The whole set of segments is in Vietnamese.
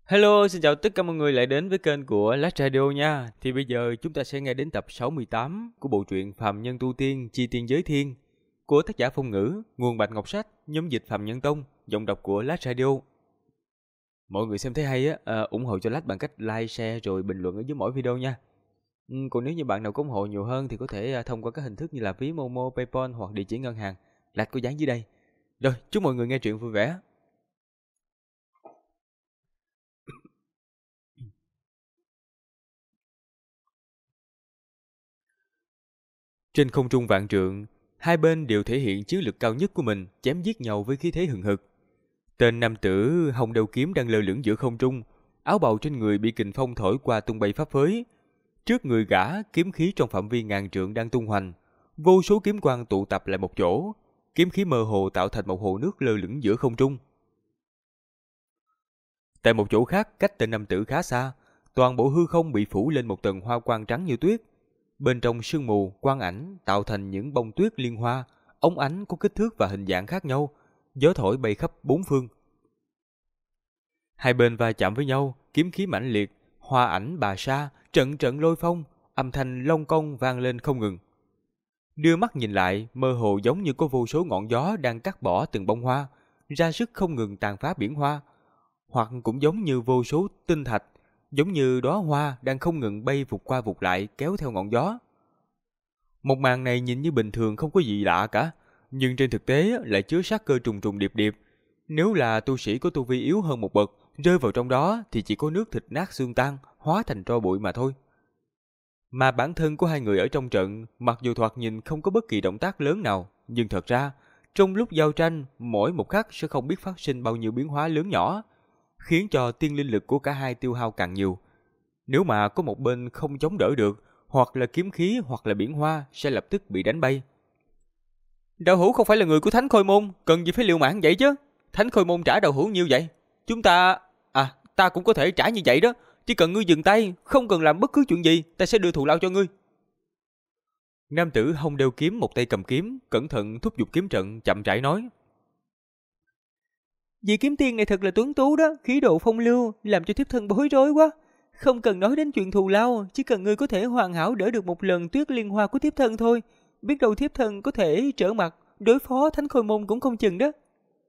Hello, xin chào tất cả mọi người lại đến với kênh của Last Radio nha. Thì bây giờ chúng ta sẽ nghe đến tập 68 của bộ truyện Phàm Nhân Tu Tiên Chi Tiên Giới Thiên của tác giả Phong Ngữ, nguồn Bạch Ngọc Sách, nhóm dịch Phàm Nhân Tông, giọng đọc của Last Radio. Mọi người xem thấy hay á, ủng hộ cho Last bằng cách like, share rồi bình luận ở dưới mỗi video nha. Còn nếu như bạn nào có ủng hộ nhiều hơn thì có thể thông qua các hình thức như là ví Momo, PayPal hoặc địa chỉ ngân hàng. Last có dán dưới đây. Rồi, chúc mọi người nghe truyện vui vẻ. Trên không trung vạn trượng, hai bên đều thể hiện chiến lực cao nhất của mình, chém giết nhau với khí thế hừng hực. Tên nam tử hồng đầu kiếm đang lơ lửng giữa không trung, áo bào trên người bị kình phong thổi qua tung bay phấp phới. Trước người gã, kiếm khí trong phạm vi ngàn trượng đang tung hoành, vô số kiếm quang tụ tập lại một chỗ, kiếm khí mơ hồ tạo thành một hồ nước lơ lửng giữa không trung. Tại một chỗ khác, cách tên nam tử khá xa, toàn bộ hư không bị phủ lên một tầng hoa quang trắng như tuyết. Bên trong sương mù, quang ảnh tạo thành những bông tuyết liên hoa, ống ánh có kích thước và hình dạng khác nhau, gió thổi bay khắp bốn phương. Hai bên va chạm với nhau, kiếm khí mãnh liệt, hoa ảnh bà sa, trận trận lôi phong, âm thanh long cong vang lên không ngừng. Đưa mắt nhìn lại, mơ hồ giống như có vô số ngọn gió đang cắt bỏ từng bông hoa, ra sức không ngừng tàn phá biển hoa, hoặc cũng giống như vô số tinh thạch, giống như đóa hoa đang không ngừng bay vụt qua vụt lại kéo theo ngọn gió. Một màn này nhìn như bình thường không có gì lạ cả, nhưng trên thực tế lại chứa sát cơ trùng trùng điệp điệp. Nếu là tu sĩ có tu vi yếu hơn một bậc, rơi vào trong đó thì chỉ có nước thịt nát xương tan, hóa thành tro bụi mà thôi. Mà bản thân của hai người ở trong trận, mặc dù thoạt nhìn không có bất kỳ động tác lớn nào, nhưng thật ra, trong lúc giao tranh, mỗi một khắc sẽ không biết phát sinh bao nhiêu biến hóa lớn nhỏ, khiến cho tiên linh lực của cả hai tiêu hao càng nhiều. Nếu mà có một bên không chống đỡ được, hoặc là kiếm khí hoặc là biển hoa sẽ lập tức bị đánh bay. Đạo hữu không phải là người của Thánh Khôi Môn, cần gì phải liều mạng vậy chứ? Thánh Khôi Môn trả đạo hữu nhiêu vậy? Chúng ta... ta cũng có thể trả như vậy đó. Chỉ cần ngươi dừng tay, không cần làm bất cứ chuyện gì, ta sẽ đưa thù lao cho ngươi. Nam tử hông đeo kiếm, một tay cầm kiếm, cẩn thận thúc giục kiếm trận, chậm rãi nói. Vị kiếm tiên này thật là tuấn tú đó, khí độ phong lưu, làm cho thiếp thân bối rối quá. Không cần nói đến chuyện thù lao, chỉ cần ngươi có thể hoàn hảo đỡ được một lần tuyết liên hoa của thiếp thân thôi. Biết đâu thiếp thân có thể trở mặt, đối phó Thánh Khôi Môn cũng không chừng đó.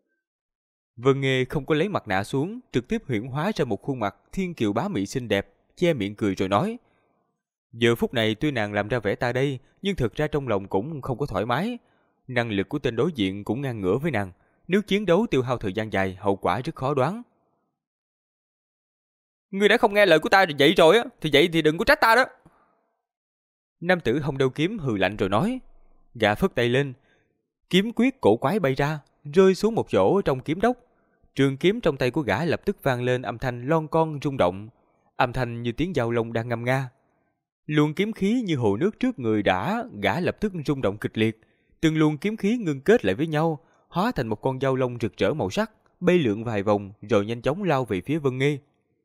Vân Nghê không có lấy mặt nạ xuống, trực tiếp huyễn hóa ra một khuôn mặt thiên kiều bá mị xinh đẹp, che miệng cười rồi nói. Giờ phút này tuy nàng làm ra vẻ ta đây, nhưng thực ra trong lòng cũng không có thoải mái. Năng lực của tên đối diện cũng ngang ngửa với nàng. Nếu chiến đấu tiêu hao thời gian dài, hậu quả rất khó đoán. Ngươi đã không nghe lời của ta vậy rồi á, thì vậy thì đừng có trách ta đó. Nam tử hông đeo kiếm hừ lạnh rồi nói. Gã phất tay lên, kiếm quyết cổ quái bay ra, rơi xuống một chỗ trong kiếm đốc. Trường kiếm trong tay của gã lập tức vang lên âm thanh lon con rung động, âm thanh như tiếng dao long đang ngâm nga. Luồng kiếm khí như hồ nước trước người gã lập tức rung động kịch liệt, từng luồng kiếm khí ngưng kết lại với nhau, hóa thành một con dao long rực rỡ màu sắc, bay lượn vài vòng rồi nhanh chóng lao về phía Vân Nghê.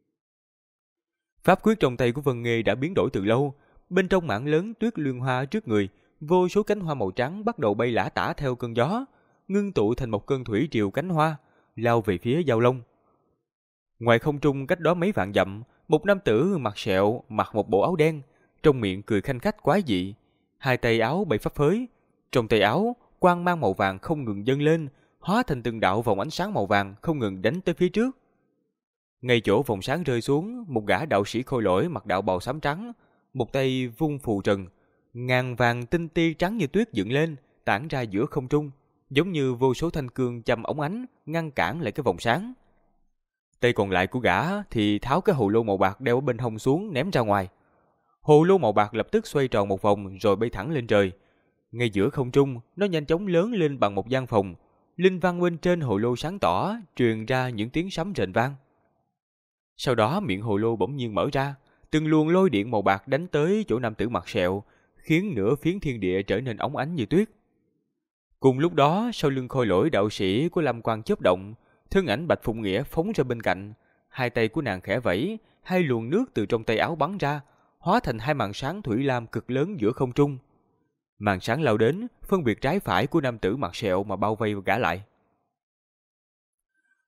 Pháp quyết trong tay của Vân Nghê đã biến đổi từ lâu, bên trong mảng lớn tuyết liên hoa trước người, vô số cánh hoa màu trắng bắt đầu bay lả tả theo cơn gió, ngưng tụ thành một cơn thủy triều cánh hoa, lao về phía dao long. Ngoài không trung cách đó mấy vạn dặm, một nam tử mặt sẹo, mặc một bộ áo đen, trong miệng cười khanh khách quái dị, hai tay áo bay phấp phới, trong tay áo quang mang màu vàng không ngừng dâng lên, hóa thành từng đạo vòng ánh sáng màu vàng không ngừng đánh tới phía trước. Ngay chỗ vòng sáng rơi xuống, một gã đạo sĩ khôi lỗi mặc đạo bào xám trắng, một tay vung phù trần, ngàn vàng tinh ti trắng như tuyết dựng lên, tản ra giữa không trung, giống như vô số thanh cương châm ống ánh ngăn cản lại cái vòng sáng. Tay còn lại của gã thì tháo cái hồ lô màu bạc đeo ở bên hông xuống ném ra ngoài. Hồ lô màu bạc lập tức xoay tròn một vòng rồi bay thẳng lên trời. Ngay giữa không trung, nó nhanh chóng lớn lên bằng một gian phòng. Linh văn bên trên hồ lô sáng tỏ, truyền ra những tiếng sấm rền vang. Sau đó miệng hồ lô bỗng nhiên mở ra, từng luồng lôi điện màu bạc đánh tới chỗ nam tử mặt sẹo, khiến nửa phiến thiên địa trở nên óng ánh như tuyết. Cùng lúc đó, sau lưng khôi lỗi đạo sĩ của Lâm Quang chớp động, thân ảnh Bạch Phụng Nghĩa phóng ra bên cạnh, hai tay của nàng khẽ vẫy, hai luồng nước từ trong tay áo bắn ra, hóa thành hai màn sáng thủy lam cực lớn giữa không trung. Màn sáng lao đến, phân biệt trái phải của nam tử mặt sẹo mà bao vây gã lại.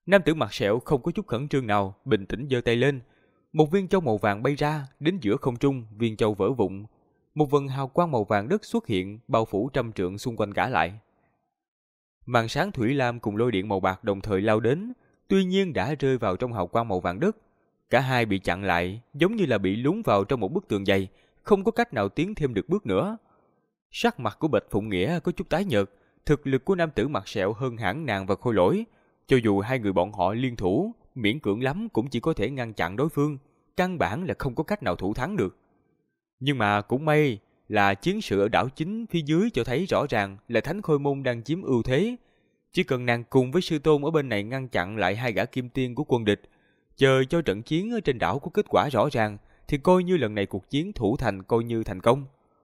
Nam tử mặt sẹo không có chút khẩn trương nào, bình tĩnh giơ tay lên. Một viên châu màu vàng bay ra, đến giữa không trung, viên châu vỡ vụn. Một vầng hào quang màu vàng đất xuất hiện, bao phủ trăm trượng xung quanh gã lại. Màn sáng thủy lam cùng lôi điện màu bạc đồng thời lao đến, tuy nhiên đã rơi vào trong hào quang màu vàng đất. Cả hai bị chặn lại, giống như là bị lún vào trong một bức tường dày, không có cách nào tiến thêm được bước nữa. Sắc mặt của Bạch Phụng Nghĩa có chút tái nhợt, thực lực của nam tử mặt sẹo hơn hẳn nàng và Khôi Lỗi. Cho dù hai người bọn họ liên thủ, miễn cưỡng lắm cũng chỉ có thể ngăn chặn đối phương, căn bản là không có cách nào thủ thắng được. Nhưng mà cũng may là chiến sự ở đảo chính phía dưới cho thấy rõ ràng là Thánh Khôi Môn đang chiếm ưu thế. Chỉ cần nàng cùng với sư tôn ở bên này ngăn chặn lại hai gã kim tiên của quân địch, chờ cho trận chiến ở trên đảo có kết quả rõ ràng, thì coi như lần này cuộc chiến thủ thành coi như thành công.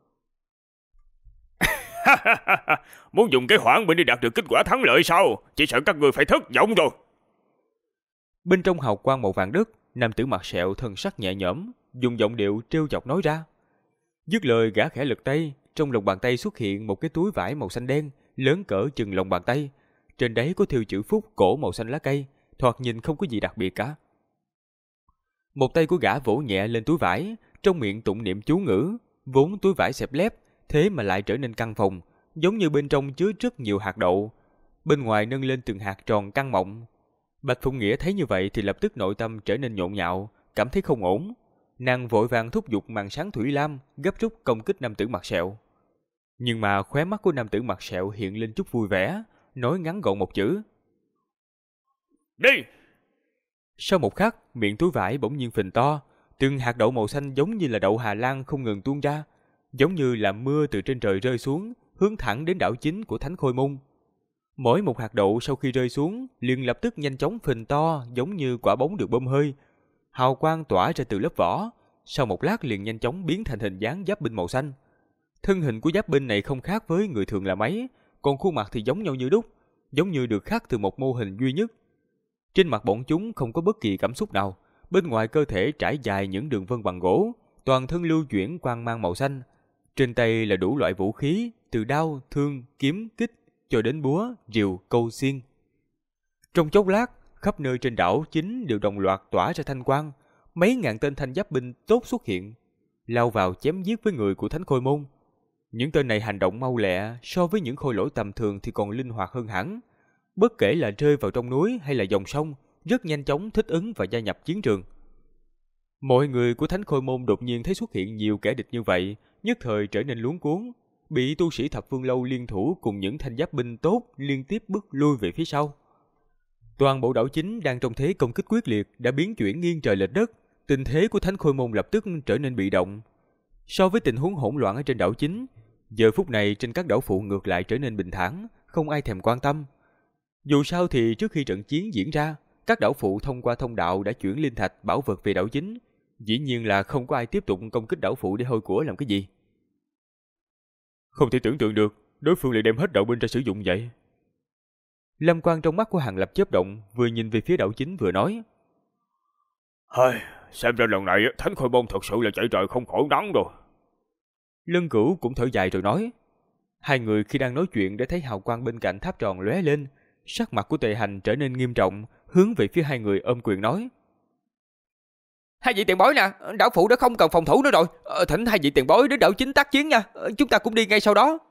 Muốn dùng cái hoãn binh để đạt được kết quả thắng lợi sao? Chỉ sợ các người phải thất vọng rồi. Bên trong hào quang màu vàng đất, nam tử mặt sẹo thân sắc nhẹ nhõm, dùng giọng điệu trêu chọc nói ra. Dứt lời, gã khẽ lật tay, trong lòng bàn tay xuất hiện một cái túi vải màu xanh đen, lớn cỡ chừng lòng bàn tay. Trên đấy có thêu chữ Phúc cổ màu xanh lá cây, thoạt nhìn không có gì đặc biệt cả. Một tay của gã vỗ nhẹ lên túi vải, trong miệng tụng niệm chú ngữ, vốn túi vải xẹp lép, thế mà lại trở nên căng phồng, giống như bên trong chứa rất nhiều hạt đậu, bên ngoài nâng lên từng hạt tròn căng mọng. Bạch Phụng Nghĩa thấy như vậy thì lập tức nội tâm trở nên nhộn nhạo, cảm thấy không ổn. Nàng vội vàng thúc giục màn sáng thủy lam, gấp rút công kích nam tử mặt sẹo. Nhưng mà khóe mắt của nam tử mặt sẹo hiện lên chút vui vẻ, nói ngắn gọn một chữ: đi. Sau một khắc, miệng túi vải bỗng nhiên phình to, từng hạt đậu màu xanh giống như là đậu Hà Lan không ngừng tuôn ra, giống như là mưa từ trên trời rơi xuống, hướng thẳng đến đảo chính của Thánh Khôi Môn. Mỗi một hạt đậu sau khi rơi xuống, liền lập tức nhanh chóng phình to, giống như quả bóng được bơm hơi. Hào quang tỏa ra từ lớp vỏ, sau một lát liền nhanh chóng biến thành hình dáng giáp binh màu xanh. Thân hình của giáp binh này không khác với người thường là mấy, còn khuôn mặt thì giống nhau như đúc, giống như được khắc từ một mô hình duy nhất. Trên mặt bọn chúng không có bất kỳ cảm xúc nào, bên ngoài cơ thể trải dài những đường vân bằng gỗ, toàn thân lưu chuyển quang mang màu xanh. Trên tay là đủ loại vũ khí, từ đao, thương, kiếm, kích, cho đến búa, rìu, câu xiên. Trong chốc lát, khắp nơi trên đảo chính đều đồng loạt tỏa ra thanh quang, mấy ngàn tên thanh giáp binh tốt xuất hiện, lao vào chém giết với người của Thánh Khôi Môn. Những tên này hành động mau lẹ, so với những khôi lỗi tầm thường thì còn linh hoạt hơn hẳn. Bất kể là rơi vào trong núi hay là dòng sông, rất nhanh chóng thích ứng và gia nhập chiến trường. Mọi người của Thánh Khôi Môn đột nhiên thấy xuất hiện nhiều kẻ địch như vậy, nhất thời trở nên luống cuống, bị tu sĩ Thập Phương Lâu liên thủ cùng những thanh giáp binh tốt liên tiếp bước lui về phía sau. Toàn bộ đảo chính đang trong thế công kích quyết liệt đã biến chuyển nghiêng trời lệch đất, tình thế của Thánh Khôi Môn lập tức trở nên bị động. So với tình huống hỗn loạn ở trên đảo chính, giờ phút này trên các đảo phụ ngược lại trở nên bình thản, không ai thèm quan tâm. Dù sao thì trước khi trận chiến diễn ra, các đảo phụ thông qua thông đạo đã chuyển linh thạch bảo vật về đảo chính, dĩ nhiên là không có ai tiếp tục công kích đảo phụ để hôi của làm cái gì. Không thể tưởng tượng được, đối phương lại đem hết đạo binh ra sử dụng vậy. Lâm quang trong mắt của Hàng Lập chớp động, vừa nhìn về phía đảo chính vừa nói: Hơi, xem ra lần này Thánh Khôi Môn thật sự là chạy trời không khỏi nắng rồi. Lân Cửu cũng thở dài rồi nói. Hai người khi đang nói chuyện đã thấy hào quang bên cạnh tháp tròn lóe lên, sắc mặt của Tề Hành trở nên nghiêm trọng, hướng về phía hai người ôm quyền nói: Hai vị tiền bối nè, đảo phụ đã không cần phòng thủ nữa rồi, thỉnh hai vị tiền bối đến đảo chính tác chiến nha, chúng ta cũng đi ngay sau đó.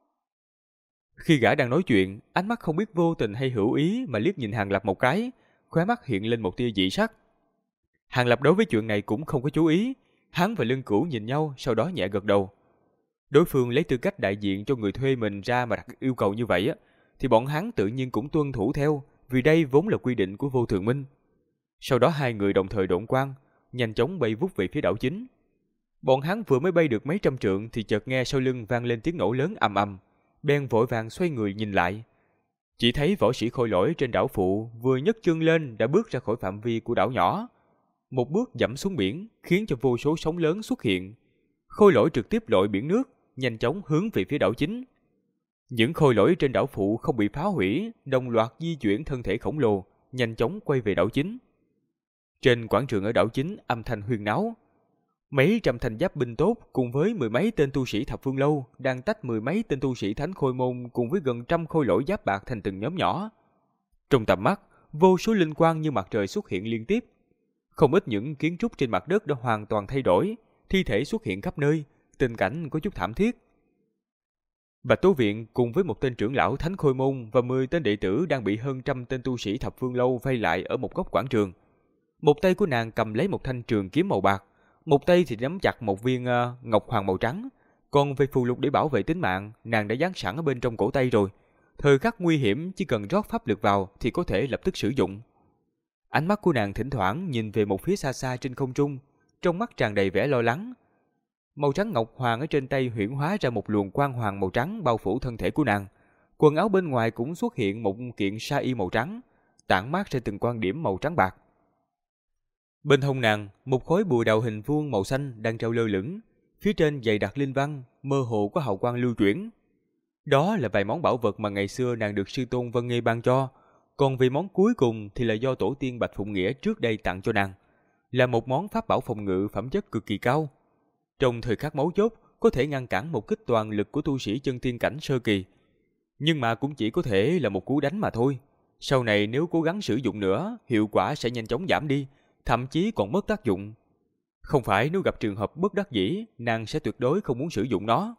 Khi gã đang nói chuyện, ánh mắt không biết vô tình hay hữu ý mà liếc nhìn Hàng Lập một cái, khóe mắt hiện lên một tia dị sắc. Hàng Lập đối với chuyện này cũng không có chú ý, hắn và Lân Cửu nhìn nhau, sau đó nhẹ gật đầu. Đối phương lấy tư cách đại diện cho người thuê mình ra mà đặt yêu cầu như vậy thì bọn hắn tự nhiên cũng tuân thủ theo, vì đây vốn là quy định của Vô Thường Minh. Sau đó hai người đồng thời độn quang, nhanh chóng bay vút về phía đảo chính. Bọn hắn vừa mới bay được mấy trăm trượng thì chợt nghe sau lưng vang lên tiếng nổ lớn ầm ầm, bèn vội vàng xoay người nhìn lại. Chỉ thấy võ sĩ khôi lỗi trên đảo phụ vừa nhấc chân lên đã bước ra khỏi phạm vi của đảo nhỏ, một bước dẫm xuống biển khiến cho vô số sóng lớn xuất hiện. Khôi lỗi trực tiếp lội biển nước, nhanh chóng hướng về phía đảo chính. Những khôi lỗi trên đảo phụ không bị phá hủy, đồng loạt di chuyển thân thể khổng lồ, nhanh chóng quay về đảo chính. Trên quảng trường ở đảo chính âm thanh huyên náo. Mấy trăm thanh giáp binh tốt cùng với mười mấy tên tu sĩ Thập Phương Lâu đang tách mười mấy tên tu sĩ Thánh Khôi Môn cùng với gần trăm khôi lỗi giáp bạc thành từng nhóm nhỏ. Trong tầm mắt, vô số linh quang như mặt trời xuất hiện liên tiếp. Không ít những kiến trúc trên mặt đất đã hoàn toàn thay đổi, thi thể xuất hiện khắp nơi, tình cảnh có chút thảm thiết. Bạch Tố Viện cùng với một tên trưởng lão Thánh Khôi Môn và 10 tên đệ tử đang bị hơn trăm tên tu sĩ Thập Phương Lâu vây lại ở một góc quảng trường. Một tay của nàng cầm lấy một thanh trường kiếm màu bạc, một tay thì nắm chặt một viên ngọc hoàng màu trắng. Còn về phù lục để bảo vệ tính mạng, nàng đã dán sẵn ở bên trong cổ tay rồi. Thời khắc nguy hiểm chỉ cần rót pháp lực vào thì có thể lập tức sử dụng. Ánh mắt của nàng thỉnh thoảng nhìn về một phía xa xa trên không trung, trong mắt tràn đầy vẻ lo lắng. Màu trắng ngọc hoàng ở trên tay huyễn hóa ra một luồng quang hoàng màu trắng bao phủ thân thể của nàng. Quần áo bên ngoài cũng xuất hiện một kiện sa y màu trắng, tản mát ra từng quan điểm màu trắng bạc. Bên hông nàng, một khối bùa đào hình vuông màu xanh đang treo lơ lửng, phía trên dày đặc linh văn, mơ hồ có hào quang lưu chuyển. Đó là vài món bảo vật mà ngày xưa nàng được sư tôn Vân Nghê ban cho, còn về món cuối cùng thì là do tổ tiên Bạch Phụng Nghĩa trước đây tặng cho nàng, là một món pháp bảo phòng ngự phẩm chất cực kỳ cao. Trong thời khắc mấu chốt, có thể ngăn cản một kích toàn lực của tu sĩ chân tiên cảnh sơ kỳ. Nhưng mà cũng chỉ có thể là một cú đánh mà thôi. Sau này nếu cố gắng sử dụng nữa, hiệu quả sẽ nhanh chóng giảm đi, thậm chí còn mất tác dụng. Không phải nếu gặp trường hợp bất đắc dĩ, nàng sẽ tuyệt đối không muốn sử dụng nó.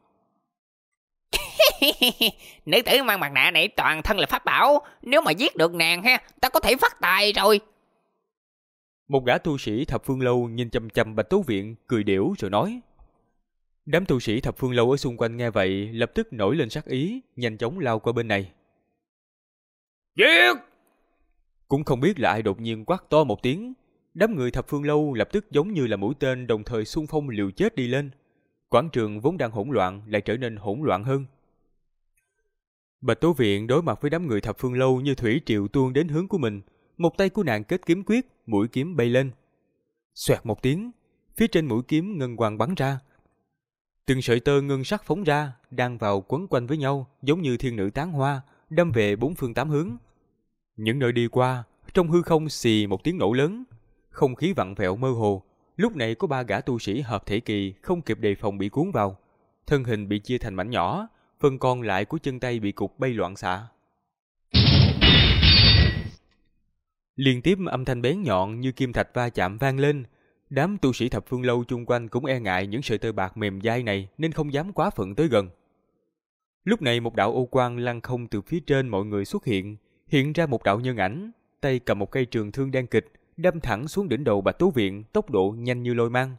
Nữ tử mang mặt nạ này toàn thân là pháp bảo, nếu mà giết được nàng ha, ta có thể phát tài rồi. Một gã tu sĩ Thập Phương Lâu nhìn chằm chằm Bạch Tố Viện, cười điểu rồi nói. Đám tu sĩ Thập Phương Lâu ở xung quanh nghe vậy, lập tức nổi lên sát ý, nhanh chóng lao qua bên này. Giết! Cũng không biết là ai đột nhiên quát to một tiếng, đám người Thập Phương Lâu lập tức giống như là mũi tên đồng thời xung phong liều chết đi lên. Quảng trường vốn đang hỗn loạn lại trở nên hỗn loạn hơn. Bạch Tố Viện đối mặt với đám người Thập Phương Lâu như thủy triều tuôn đến hướng của mình, một tay của nàng kết kiếm quyết, mũi kiếm bay lên. Xoẹt một tiếng, phía trên mũi kiếm ngân quang bắn ra. Từng sợi tơ ngân sắc phóng ra, đang vào quấn quanh với nhau, giống như thiên nữ tán hoa, đâm về bốn phương tám hướng. Những nơi đi qua, trong hư không xì một tiếng nổ lớn, không khí vặn vẹo mơ hồ. Lúc này có 3 gã tu sĩ hợp thể kỳ không kịp đề phòng bị cuốn vào, thân hình bị chia thành mảnh nhỏ, phần còn lại của chân tay bị cục bay loạn xạ. Liên tiếp âm thanh bén nhọn như kim thạch va chạm vang lên. Đám tu sĩ Thập Phương Lâu chung quanh cũng e ngại những sợi tơ bạc mềm dai này nên không dám quá phận tới gần. Lúc này một đạo ô quang lăng không từ phía trên mọi người xuất hiện, hiện ra một đạo nhân ảnh, tay cầm một cây trường thương đen kịch, đâm thẳng xuống đỉnh đầu Bạch Tố Viện, tốc độ nhanh như lôi mang.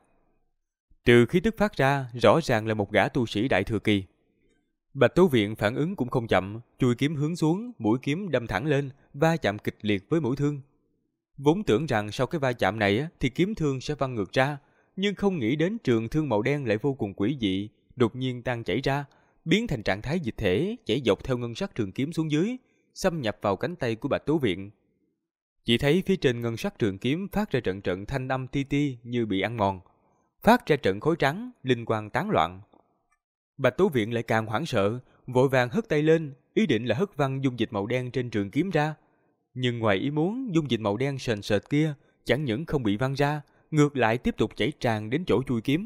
Từ khí tức phát ra, rõ ràng là một gã tu sĩ đại thừa kỳ. Bạch Tố Viện phản ứng cũng không chậm, chui kiếm hướng xuống, mũi kiếm đâm thẳng lên, va chạm kịch liệt với mũi thương. Vốn tưởng rằng sau cái va chạm này thì kiếm thương sẽ văng ngược ra, nhưng không nghĩ đến trường thương màu đen lại vô cùng quỷ dị, đột nhiên tan chảy ra, biến thành trạng thái dịch thể, chảy dọc theo ngân sắc trường kiếm xuống dưới, xâm nhập vào cánh tay của Bạch Tố Viện. Chỉ thấy phía trên ngân sắc trường kiếm phát ra trận trận thanh âm ti ti như bị ăn mòn, phát ra trận khói trắng, linh quang tán loạn. Bạch Tố Viện lại càng hoảng sợ, vội vàng hất tay lên, ý định là hất văng dung dịch màu đen trên trường kiếm ra. Nhưng ngoài ý muốn, dung dịch màu đen sền sệt kia chẳng những không bị văng ra, ngược lại tiếp tục chảy tràn đến chỗ chui kiếm.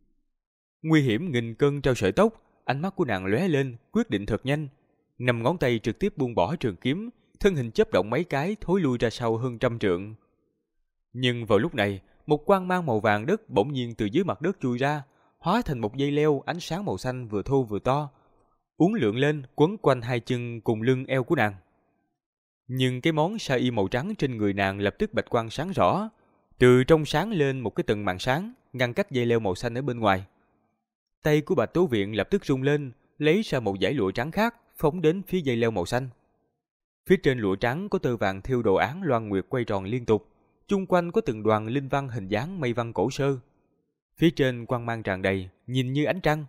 Nguy hiểm nghìn cân treo sợi tóc, ánh mắt của nàng lóe lên, quyết định thật nhanh. 5 ngón tay trực tiếp buông bỏ trường kiếm, thân hình chớp động mấy cái thối lui ra sau hơn 100 trượng. Nhưng vào lúc này, một quang mang màu vàng đất bỗng nhiên từ dưới mặt đất chui ra, hóa thành một dây leo ánh sáng màu xanh vừa thô vừa to, uốn lượn lên quấn quanh 2 chân cùng lưng eo của nàng. Nhưng cái món sa y màu trắng trên người nàng lập tức bạch quang sáng rõ, từ trong sáng lên một cái tầng màn sáng, ngăn cách dây leo màu xanh ở bên ngoài. Tay của Bạch Tố Viện lập tức rung lên, lấy ra một dải lụa trắng khác, phóng đến phía dây leo màu xanh. Phía trên lụa trắng có tơ vàng thêu đồ án loan nguyệt quay tròn liên tục, chung quanh có từng đoàn linh văn hình dáng mây văn cổ sơ. Phía trên quang mang tràn đầy, nhìn như ánh trăng.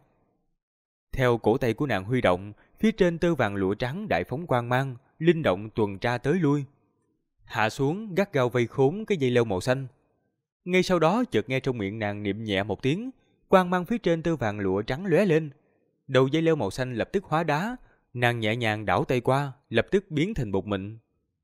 Theo cổ tay của nàng huy động, phía trên tơ vàng lụa trắng đại phóng quang mang, linh động tuần tra tới lui. Hạ xuống gắt gao vây khốn cái dây leo màu xanh. Ngay sau đó chợt nghe trong miệng nàng niệm nhẹ một tiếng, quang mang phía trên tơ vàng lụa trắng lóe lên. Đầu dây leo màu xanh lập tức hóa đá, nàng nhẹ nhàng đảo tay qua, lập tức biến thành bột mịn.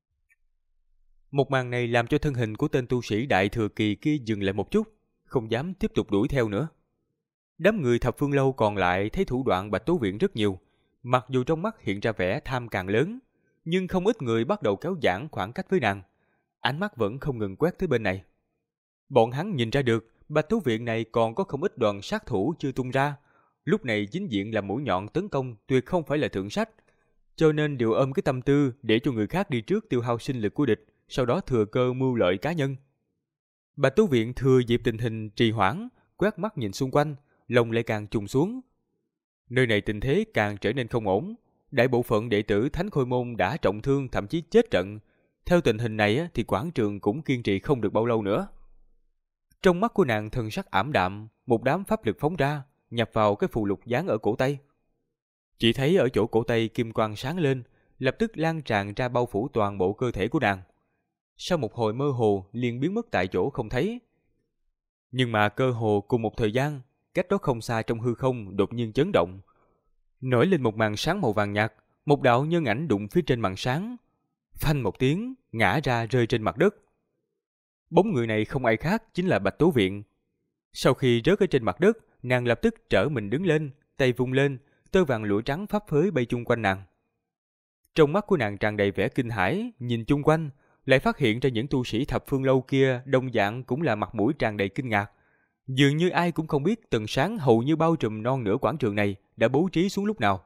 Một màn này làm cho thân hình của tên tu sĩ đại thừa kỳ kia dừng lại một chút, không dám tiếp tục đuổi theo nữa. Đám người Thập Phương Lâu còn lại thấy thủ đoạn Bạch Tố Viện rất nhiều, mặc dù trong mắt hiện ra vẻ tham càng lớn, nhưng không ít người bắt đầu kéo giãn khoảng cách với nàng. Ánh mắt vẫn không ngừng quét tới bên này. Bọn hắn nhìn ra được Bạch Tú Viện này còn có không ít đoàn sát thủ chưa tung ra. Lúc này chính diện là mũi nhọn tấn công tuyệt không phải là thượng sách, cho nên đều ôm cái tâm tư để cho người khác đi trước tiêu hao sinh lực của địch, sau đó thừa cơ mưu lợi cá nhân. Bạch Tú Viện thừa dịp tình hình trì hoãn, quét mắt nhìn xung quanh, lòng lại càng trùng xuống. Nơi này tình thế càng trở nên không ổn, đại bộ phận đệ tử Thánh Khôi Môn đã trọng thương thậm chí chết trận. Theo tình hình này thì quảng trường cũng kiên trì không được bao lâu nữa. Trong mắt của nàng thần sắc ảm đạm, một đám pháp lực phóng ra, nhập vào cái phù lục dán ở cổ tay. Chỉ thấy ở chỗ cổ tay kim quang sáng lên, lập tức lan tràn ra bao phủ toàn bộ cơ thể của nàng. Sau một hồi mơ hồ liền biến mất tại chỗ không thấy. Nhưng mà cơ hồ cùng một thời gian, cách đó không xa trong hư không đột nhiên chấn động. Nổi lên một màn sáng màu vàng nhạt, một đạo nhân ảnh đụng phía trên màn sáng. Phanh một tiếng, ngã ra rơi trên mặt đất. Bóng người này không ai khác chính là Bạch Tú Viện. Sau khi rớt ở trên mặt đất, nàng lập tức trở mình đứng lên, tay vung lên, tơ vàng lụa trắng phấp phới bay chung quanh nàng. Trong mắt của nàng tràn đầy vẻ kinh hãi, nhìn chung quanh, lại phát hiện ra những tu sĩ thập phương lâu kia đồng dạng cũng là mặt mũi tràn đầy kinh ngạc. Dường như ai cũng không biết tầng sáng hầu như bao trùm non nửa quảng trường này đã bố trí xuống lúc nào.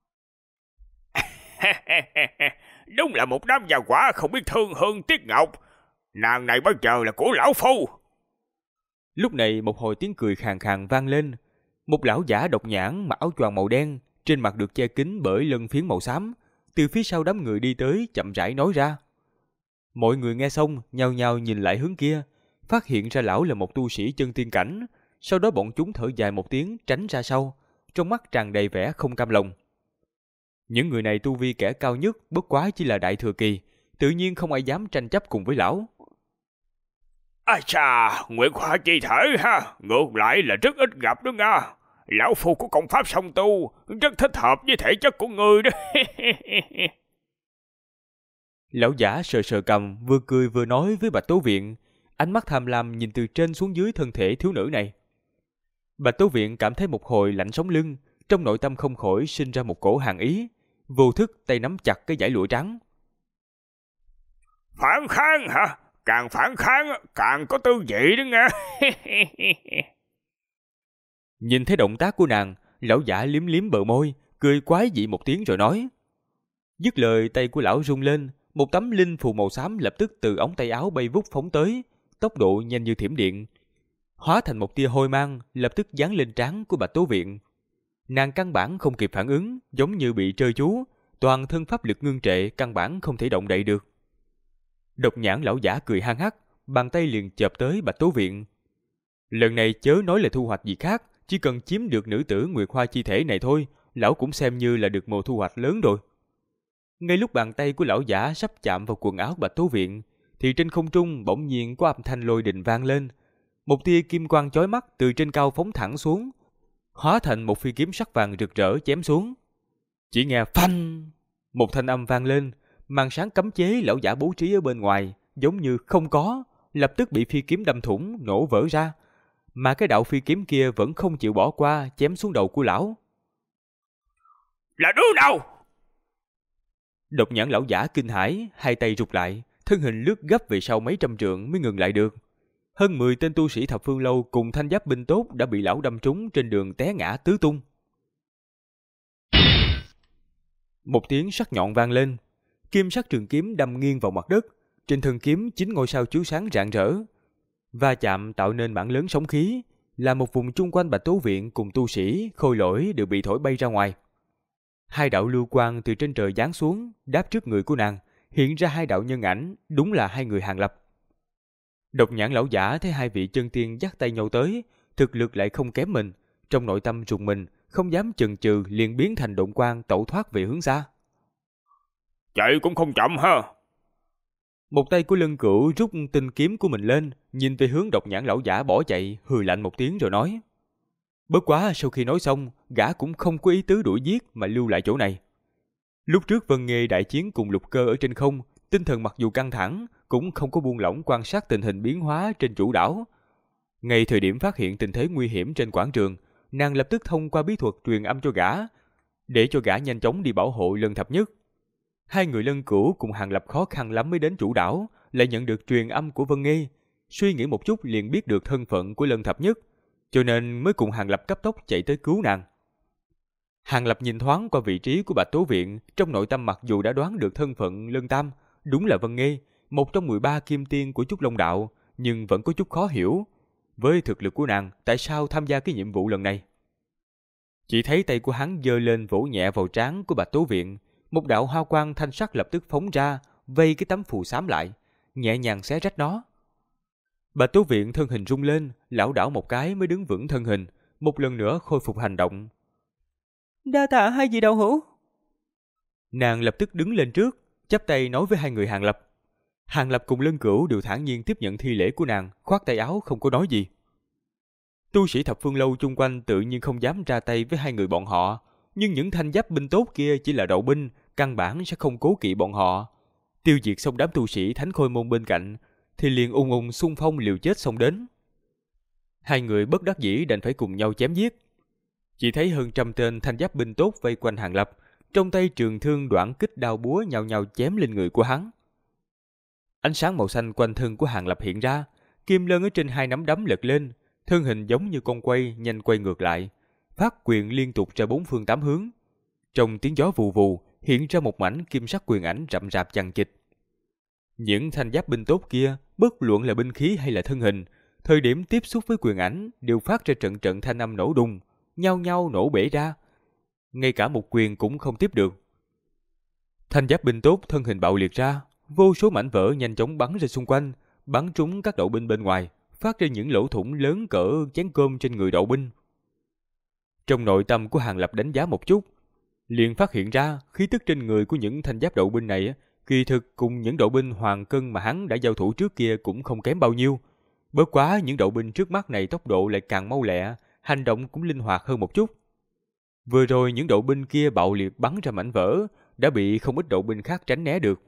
Đúng là một đám già quả không biết thương hương tiếc ngọc. Nàng này bây giờ là của lão phu. Lúc này một hồi tiếng cười khàn khàn vang lên. Một lão giả độc nhãn mặc áo choàng màu đen, trên mặt được che kín bởi lân phiến màu xám, từ phía sau đám người đi tới chậm rãi nói ra. Mọi người nghe xong nhao nhao nhìn lại hướng kia, phát hiện ra lão là một tu sĩ chân tiên cảnh. Sau đó bọn chúng thở dài một tiếng tránh ra sau, trong mắt tràn đầy vẻ không cam lòng. Những người này tu vi kẻ cao nhất bất quá chỉ là đại thừa kỳ, tự nhiên không ai dám tranh chấp cùng với lão. À chà, Nguyệt Hoa chi thể ha, ngược lại là rất ít gặp đó nha. Lão phu có công pháp song tu, rất thích hợp với thể chất của ngươi đó. Lão giả sờ sờ cằm, vừa cười vừa nói với Bạch Tố Viện, ánh mắt tham lam nhìn từ trên xuống dưới thân thể thiếu nữ này. Bạch Tố Viện cảm thấy một hồi lạnh sống lưng, trong nội tâm không khỏi sinh ra một cổ hàn ý, vô thức tay nắm chặt cái dải lụa trắng. Phản kháng hả? Càng phản kháng càng có tư vị đó nghe. Nhìn thấy động tác của nàng, lão giả liếm liếm bờ môi, cười quái dị một tiếng rồi nói. Dứt lời tay của lão rung lên, một tấm linh phù màu xám lập tức từ ống tay áo bay vút phóng tới, tốc độ nhanh như thiểm điện, hóa thành một tia hôi mang, lập tức dán lên trán của Bạch Tố Viện. Nàng căn bản không kịp phản ứng, giống như bị trơ chú, toàn thân pháp lực ngưng trệ, căn bản không thể động đậy được. Độc nhãn lão giả cười hăng hắc, bàn tay liền chộp tới Bạch Tố Viện. Lần này chớ nói là thu hoạch gì khác, chỉ cần chiếm được nữ tử Nguyệt Hoa chi thể này thôi, lão cũng xem như là được một thu hoạch lớn rồi. Ngay lúc bàn tay của lão giả sắp chạm vào quần áo Bạch Tố Viện, thì trên không trung bỗng nhiên có âm thanh lôi đình vang lên. Một tia kim quang chói mắt từ trên cao phóng thẳng xuống, hóa thành một phi kiếm sắc vàng rực rỡ chém xuống. Chỉ nghe phanh, một thanh âm vang lên, màn sáng cấm chế lão giả bố trí ở bên ngoài giống như không có, lập tức bị phi kiếm đâm thủng nổ vỡ ra, mà cái đạo phi kiếm kia vẫn không chịu bỏ qua, chém xuống đầu của lão. Là đứa nào? Độc nhãn lão giả kinh hãi, hai tay rụt lại, thân hình lướt gấp về sau mấy trăm trượng mới ngừng lại được. Hơn 10 tên tu sĩ thập phương lâu cùng thanh giáp binh tốt đã bị lão đâm trúng trên đường té ngã tứ tung. Một tiếng sắc nhọn vang lên, kim sắc trường kiếm đâm nghiêng vào mặt đất, trên thân kiếm 9 ngôi sao chiếu sáng rạng rỡ. Va chạm tạo nên mảng lớn sóng khí, là một vùng chung quanh Bạch Tố Viện cùng tu sĩ, khôi lỗi đều bị thổi bay ra ngoài. Hai đạo lưu quang từ trên trời giáng xuống, đáp trước người của nàng, hiện ra hai đạo nhân ảnh, đúng là hai người Hàng Lập. Độc nhãn lão giả thấy hai vị chân tiên dắt tay nhau tới, thực lực lại không kém mình, trong nội tâm rùng mình, không dám chần chừ liền biến thành động quang tẩu thoát về hướng xa. Chạy cũng không chậm ha. Một tay của Lân Cửu rút tinh kiếm của mình lên, nhìn về hướng độc nhãn lão giả bỏ chạy, hừ lạnh một tiếng rồi nói. Bất quá sau khi nói xong, gã cũng không có ý tứ đuổi giết mà lưu lại chỗ này. Lúc trước Vân Nghê đại chiến cùng Lục Cơ ở trên không, tinh thần mặc dù căng thẳng, cũng không có buông lỏng quan sát tình hình biến hóa trên chủ đảo. Ngay thời điểm phát hiện tình thế nguy hiểm trên quảng trường, nàng lập tức thông qua bí thuật truyền âm cho gã, để cho gã nhanh chóng đi bảo hộ Lân Thập Nhất. Hai người Lân Cửu cùng Hàng Lập khó khăn lắm mới đến chủ đảo, lại nhận được truyền âm của Vân Nghi. Suy nghĩ một chút liền biết được thân phận của Lân Thập Nhất, cho nên mới cùng Hàng Lập cấp tốc chạy tới cứu nàng. Hàng Lập nhìn thoáng qua vị trí của Bạch Tố Viện, trong nội tâm mặc dù đã đoán được thân phận Lân Tam, đúng là Vân Nghi, một trong 13 kim tiên của Trúc Long Đạo, nhưng vẫn có chút khó hiểu. Với thực lực của nàng, tại sao tham gia cái nhiệm vụ lần này? Chỉ thấy tay của hắn giơ lên vỗ nhẹ vào trán của Bạch Tố Viện, một đạo hào quang thanh sắc lập tức phóng ra, vây cái tấm phù xám lại, nhẹ nhàng xé rách nó. Bạch Tố Viện thân hình rung lên, lảo đảo một cái mới đứng vững thân hình, một lần nữa khôi phục hành động. Đa tạ hai vị đạo hữu. Nàng lập tức đứng lên trước, chắp tay nói với hai người Hàng Lập. Hàng Lập cùng Lân Cửu đều thản nhiên tiếp nhận thi lễ của nàng, khoát tay áo không có nói gì. Tu sĩ thập phương lâu chung quanh tự nhiên không dám ra tay với hai người bọn họ, nhưng những thanh giáp binh tốt kia chỉ là đậu binh, căn bản sẽ không cố kỵ bọn họ. Tiêu diệt xong đám tu sĩ Thánh Khôi Môn bên cạnh, thì liền ung ung xung phong liều chết xông đến. Hai người bất đắc dĩ đành phải cùng nhau chém giết. Chỉ thấy hơn 100 tên thanh giáp binh tốt vây quanh Hàng Lập, trong tay trường thương đoạn kích đao búa nhao nhao chém lên người của hắn. Ánh sáng màu xanh quanh thân của Hàng Lập hiện ra, kim lân ở trên hai nắm đấm lật lên, thân hình giống như con quay nhanh quay ngược lại, phát quyền liên tục ra bốn phương tám hướng. Trong tiếng gió vù vù hiện ra một mảnh kim sắc quyền ảnh rậm rạp chằng chịt. Những thanh giáp binh tốt kia, bất luận là binh khí hay là thân hình, thời điểm tiếp xúc với quyền ảnh đều phát ra trận trận thanh âm nổ đùng, nhao nhao nổ bể ra. Ngay cả một quyền cũng không tiếp được. Thanh giáp binh tốt thân hình bạo liệt ra, vô số mảnh vỡ nhanh chóng bắn ra xung quanh, bắn trúng các đậu binh bên ngoài, phát ra những lỗ thủng lớn cỡ chén cơm trên người đậu binh. Trong nội tâm của Hàng Lập đánh giá một chút, liền phát hiện ra khí tức trên người của những thanh giáp đậu binh này kỳ thực cùng những đậu binh hoàng cân mà hắn đã giao thủ trước kia cũng không kém bao nhiêu. Bất quá những đậu binh trước mắt này tốc độ lại càng mau lẹ, hành động cũng linh hoạt hơn một chút. Vừa rồi những đậu binh kia bạo liệt bắn ra mảnh vỡ, đã bị không ít đậu binh khác tránh né được.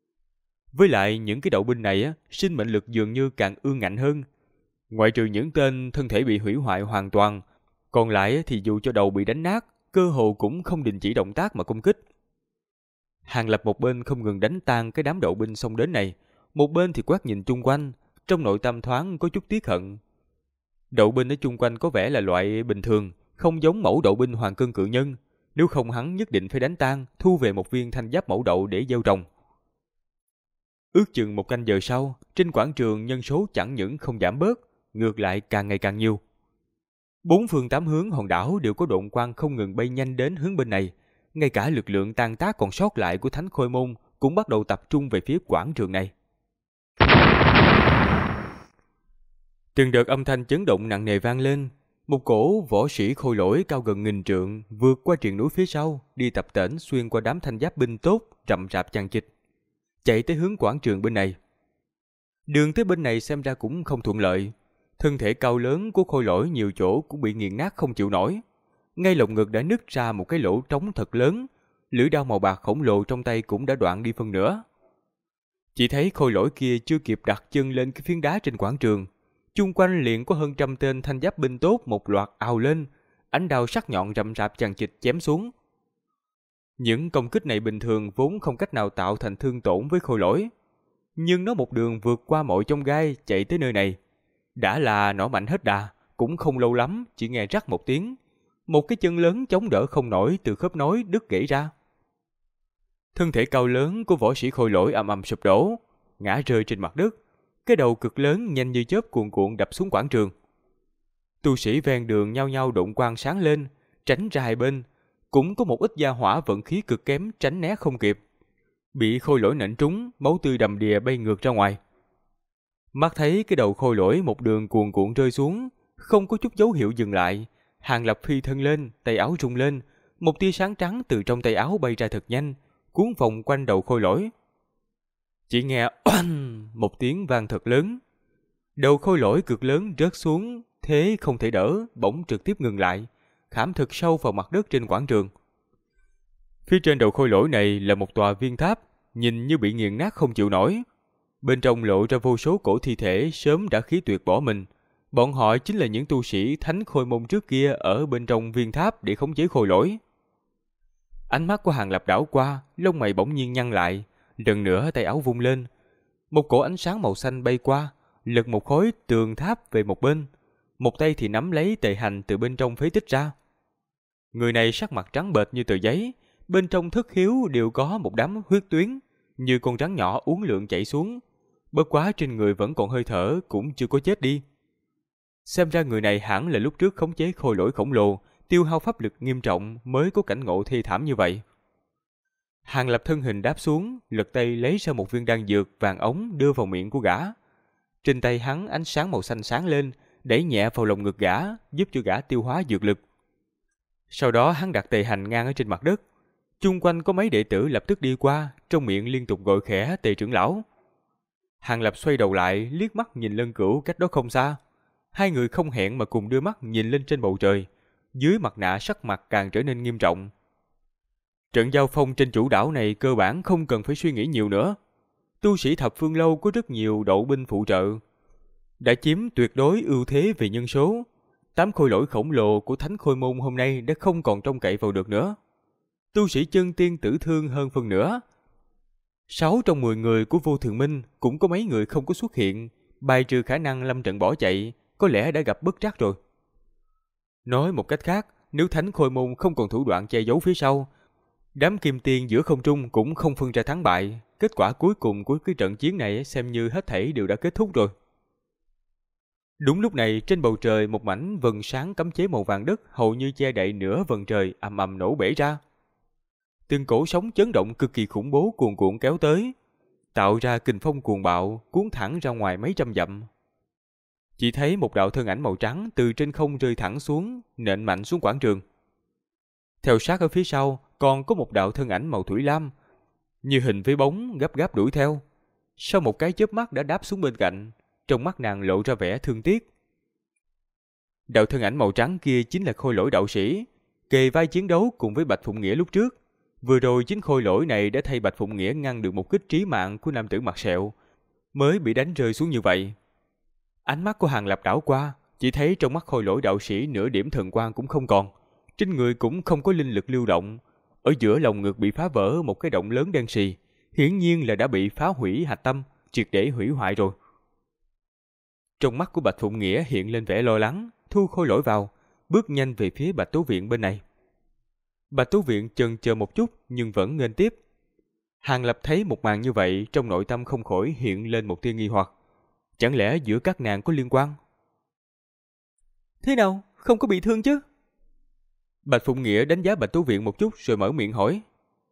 Với lại những cái đậu binh này sinh mệnh lực dường như càng ương ngạnh hơn. Ngoại trừ những tên thân thể bị hủy hoại hoàn toàn, còn lại thì dù cho đầu bị đánh nát, cơ hồ cũng không đình chỉ động tác mà công kích. Hàng Lập một bên không ngừng đánh tan cái đám đậu binh xông đến này, một bên thì quét nhìn chung quanh, trong nội tâm thoáng có chút tiếc hận. Đậu binh ở chung quanh có vẻ là loại bình thường, không giống mẫu đậu binh hoàng cân cự nhân, nếu không hắn nhất định phải đánh tan, thu về một viên thanh giáp mẫu đậu để gieo trồng. Ước chừng một canh giờ sau, trên quảng trường nhân số chẳng những không giảm bớt, ngược lại càng ngày càng nhiều. Bốn phương tám hướng hòn đảo đều có độn quang không ngừng bay nhanh đến hướng bên này, ngay cả lực lượng tàn tác còn sót lại của Thánh Khôi Môn cũng bắt đầu tập trung về phía quảng trường này. Từng đợt âm thanh chấn động nặng nề vang lên, một cổ võ sĩ khôi lỗi cao gần 1000 trượng vượt qua triền núi phía sau, đi tập tễnh xuyên qua đám thanh giáp binh tốt rậm rạp chằng chịt, chạy tới hướng quảng trường bên này. Đường tới bên này xem ra cũng không thuận lợi, thân thể cao lớn của khôi lỗi nhiều chỗ cũng bị nghiền nát không chịu nổi, ngay lồng ngực đã nứt ra một cái lỗ trống thật lớn, lưỡi đao màu bạc khổng lồ trong tay cũng đã đoạn đi phân nửa. Chỉ thấy khôi lỗi kia chưa kịp đặt chân lên cái phiến đá trên quảng trường, chung quanh liền có hơn 100 tên thanh giáp binh tốt một loạt ào lên, ánh đao sắc nhọn rậm rạp chằng chịt chém xuống. Những công kích này bình thường vốn không cách nào tạo thành thương tổn với khôi lỗi, nhưng nó một đường vượt qua mọi chông gai chạy tới nơi này. Đã là nỏ mạnh hết đà, cũng không lâu lắm, chỉ nghe rắc một tiếng, một cái chân lớn chống đỡ không nổi từ khớp nối đứt gãy ra. Thân thể cao lớn của võ sĩ khôi lỗi ầm ầm sụp đổ, ngã rơi trên mặt đất, cái đầu cực lớn nhanh như chớp cuồn cuộn đập xuống quảng trường. Tu sĩ ven đường nhao nhao độn quang sáng lên, tránh ra hai bên, cũng có một ít gia hỏa vận khí cực kém tránh né không kịp, bị khôi lỗi nện trúng, máu tươi đầm đìa bay ngược ra ngoài. Mắt thấy cái đầu khôi lỗi một đường cuồn cuộn rơi xuống, không có chút dấu hiệu dừng lại, Hàng Lập phi thân lên, tay áo rung lên, một tia sáng trắng từ trong tay áo bay ra thật nhanh, cuốn vòng quanh đầu khôi lỗi. Chỉ nghe oanh một tiếng vang thật lớn, đầu khôi lỗi cực lớn rớt xuống, thế không thể đỡ, bỗng trực tiếp ngừng lại, khảm thật sâu vào mặt đất trên quảng trường. Phía trên đầu khôi lỗi này là một tòa viên tháp, nhìn như bị nghiền nát không chịu nổi. Bên trong lộ ra vô số cổ thi thể sớm đã khí tuyệt bỏ mình. Bọn họ chính là những tu sĩ Thánh Khôi Môn trước kia ở bên trong viên tháp để khống chế khôi lỗi. Ánh mắt của Hàng Lập đảo qua, lông mày bỗng nhiên nhăn lại, lần nữa tay áo vung lên. Một cổ ánh sáng màu xanh bay qua, lật một khối tường tháp về một bên. Một tay thì nắm lấy Tề Hành từ bên trong phế tích ra. Người này sắc mặt trắng bệch như tờ giấy, bên trong thất khiếu đều có một đám huyết tuyến, như con rắn nhỏ uốn lượn chảy xuống. Bất quá trên người vẫn còn hơi thở, cũng chưa có chết đi. Xem ra người này hẳn là lúc trước khống chế khôi lỗi khổng lồ, tiêu hao pháp lực nghiêm trọng mới có cảnh ngộ thê thảm như vậy. Hàng Lập thân hình đáp xuống, lật tay lấy ra một viên đan dược vàng ống đưa vào miệng của gã. Trên tay hắn ánh sáng màu xanh sáng lên, đẩy nhẹ vào lồng ngực gã, giúp cho gã tiêu hóa dược lực. Sau đó hắn đặt Tề Hành ngang ở trên mặt đất. Chung quanh có mấy đệ tử lập tức đi qua, trong miệng liên tục gọi khẽ Tề trưởng lão. Hàng Lập xoay đầu lại, liếc mắt nhìn Lân Cửu cách đó không xa. Hai người không hẹn mà cùng đưa mắt nhìn lên trên bầu trời. Dưới mặt nạ sắc mặt càng trở nên nghiêm trọng. Trận giao phong trên chủ đảo này cơ bản không cần phải suy nghĩ nhiều nữa. Tu sĩ thập phương lâu có rất nhiều đậu binh phụ trợ, đã chiếm tuyệt đối ưu thế về nhân số. 8 khôi lỗi khổng lồ của Thánh Khôi Môn hôm nay đã không còn trông cậy vào được nữa. Tu sĩ chân tiên tử thương hơn phần nữa. 6 trong 10 người của Vô Thường Minh cũng có mấy người không có xuất hiện, bài trừ khả năng lâm trận bỏ chạy, có lẽ đã gặp bất trắc rồi. Nói một cách khác, nếu Thánh Khôi Môn không còn thủ đoạn che giấu phía sau, đám kim tiên giữa không trung cũng không phân ra thắng bại. Kết quả cuối cùng của cái trận chiến này xem như hết thảy đều đã kết thúc rồi. Đúng lúc này, trên bầu trời một mảnh vầng sáng cấm chế màu vàng đất hầu như che đậy nửa vầng trời ầm ầm nổ bể ra. Từng cổ sóng chấn động cực kỳ khủng bố cuồn cuộn kéo tới, tạo ra kình phong cuồng bạo cuốn thẳng ra ngoài mấy trăm dặm. Chỉ thấy một đạo thân ảnh màu trắng từ trên không rơi thẳng xuống, nện mạnh xuống quảng trường. Theo sát ở phía sau còn có một đạo thân ảnh màu thủy lam, như hình với bóng gấp gáp đuổi theo. Sau một cái chớp mắt đã đáp xuống bên cạnh, trong mắt nàng lộ ra vẻ thương tiếc. Đạo thân ảnh màu trắng kia chính là khôi lỗi đạo sĩ, kề vai chiến đấu cùng với Bạch Phụng Nghĩa lúc trước. Vừa rồi chính khôi lỗi này đã thay Bạch Phụng Nghĩa ngăn được một kích trí mạng của nam tử mặt sẹo, mới bị đánh rơi xuống như vậy. Ánh mắt của Hàng Lập đảo qua, chỉ thấy trong mắt khôi lỗi đạo sĩ nửa điểm thần quang cũng không còn, trên người cũng không có linh lực lưu động. Ở giữa lồng ngực bị phá vỡ một cái động lớn đen xì, hiển nhiên là đã bị phá hủy hạch tâm, triệt để hủy hoại rồi. Trong mắt của Bạch Phụng Nghĩa hiện lên vẻ lo lắng, thu khôi lỗi vào, bước nhanh về phía Bạch Tố Viện bên này. Bạch Tố Viện chần chờ một chút nhưng vẫn nghênh tiếp. Hàng Lập thấy một màn như vậy, trong nội tâm không khỏi hiện lên một tia nghi hoặc. Chẳng lẽ giữa các nàng có liên quan? Thế nào, không có bị thương chứ? Bạch Phụng Nghĩa đánh giá Bạch Tố Viện một chút rồi mở miệng hỏi.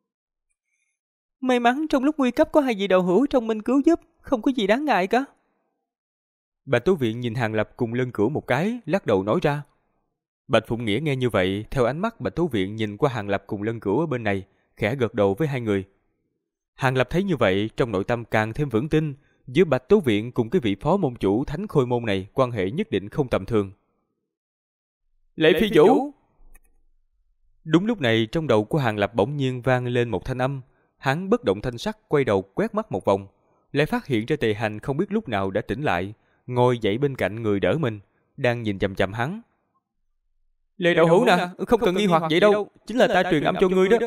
May mắn trong lúc nguy cấp có hai vị đạo hữu trong minh cứu giúp, không có gì đáng ngại cả. Bạch Tố Viện nhìn Hàng Lập cùng Lân Cửu một cái, lắc đầu nói ra. Bạch Phụng Nghĩa nghe như vậy, theo ánh mắt Bạch Tố Viện nhìn qua Hàng Lập cùng Lân Cửu ở bên này, khẽ gật đầu với hai người. Hàng Lập thấy như vậy, trong nội tâm càng thêm vững tin, giữa Bạch Tố Viện cùng cái vị phó môn chủ Thánh Khôi Môn này quan hệ nhất định không tầm thường. Lệ Phi Vũ! Đúng lúc này, trong đầu của Hàng Lập bỗng nhiên vang lên một thanh âm. Hắn bất động thanh sắc quay đầu quét mắt một vòng, lại phát hiện ra Tề Hành không biết lúc nào đã tỉnh lại, ngồi dậy bên cạnh người đỡ mình, đang nhìn chằm chằm hắn. Lệ đạo hữu nè, không cần nghi hoặc vậy đâu, chính là ta truyền âm cho ngươi đó.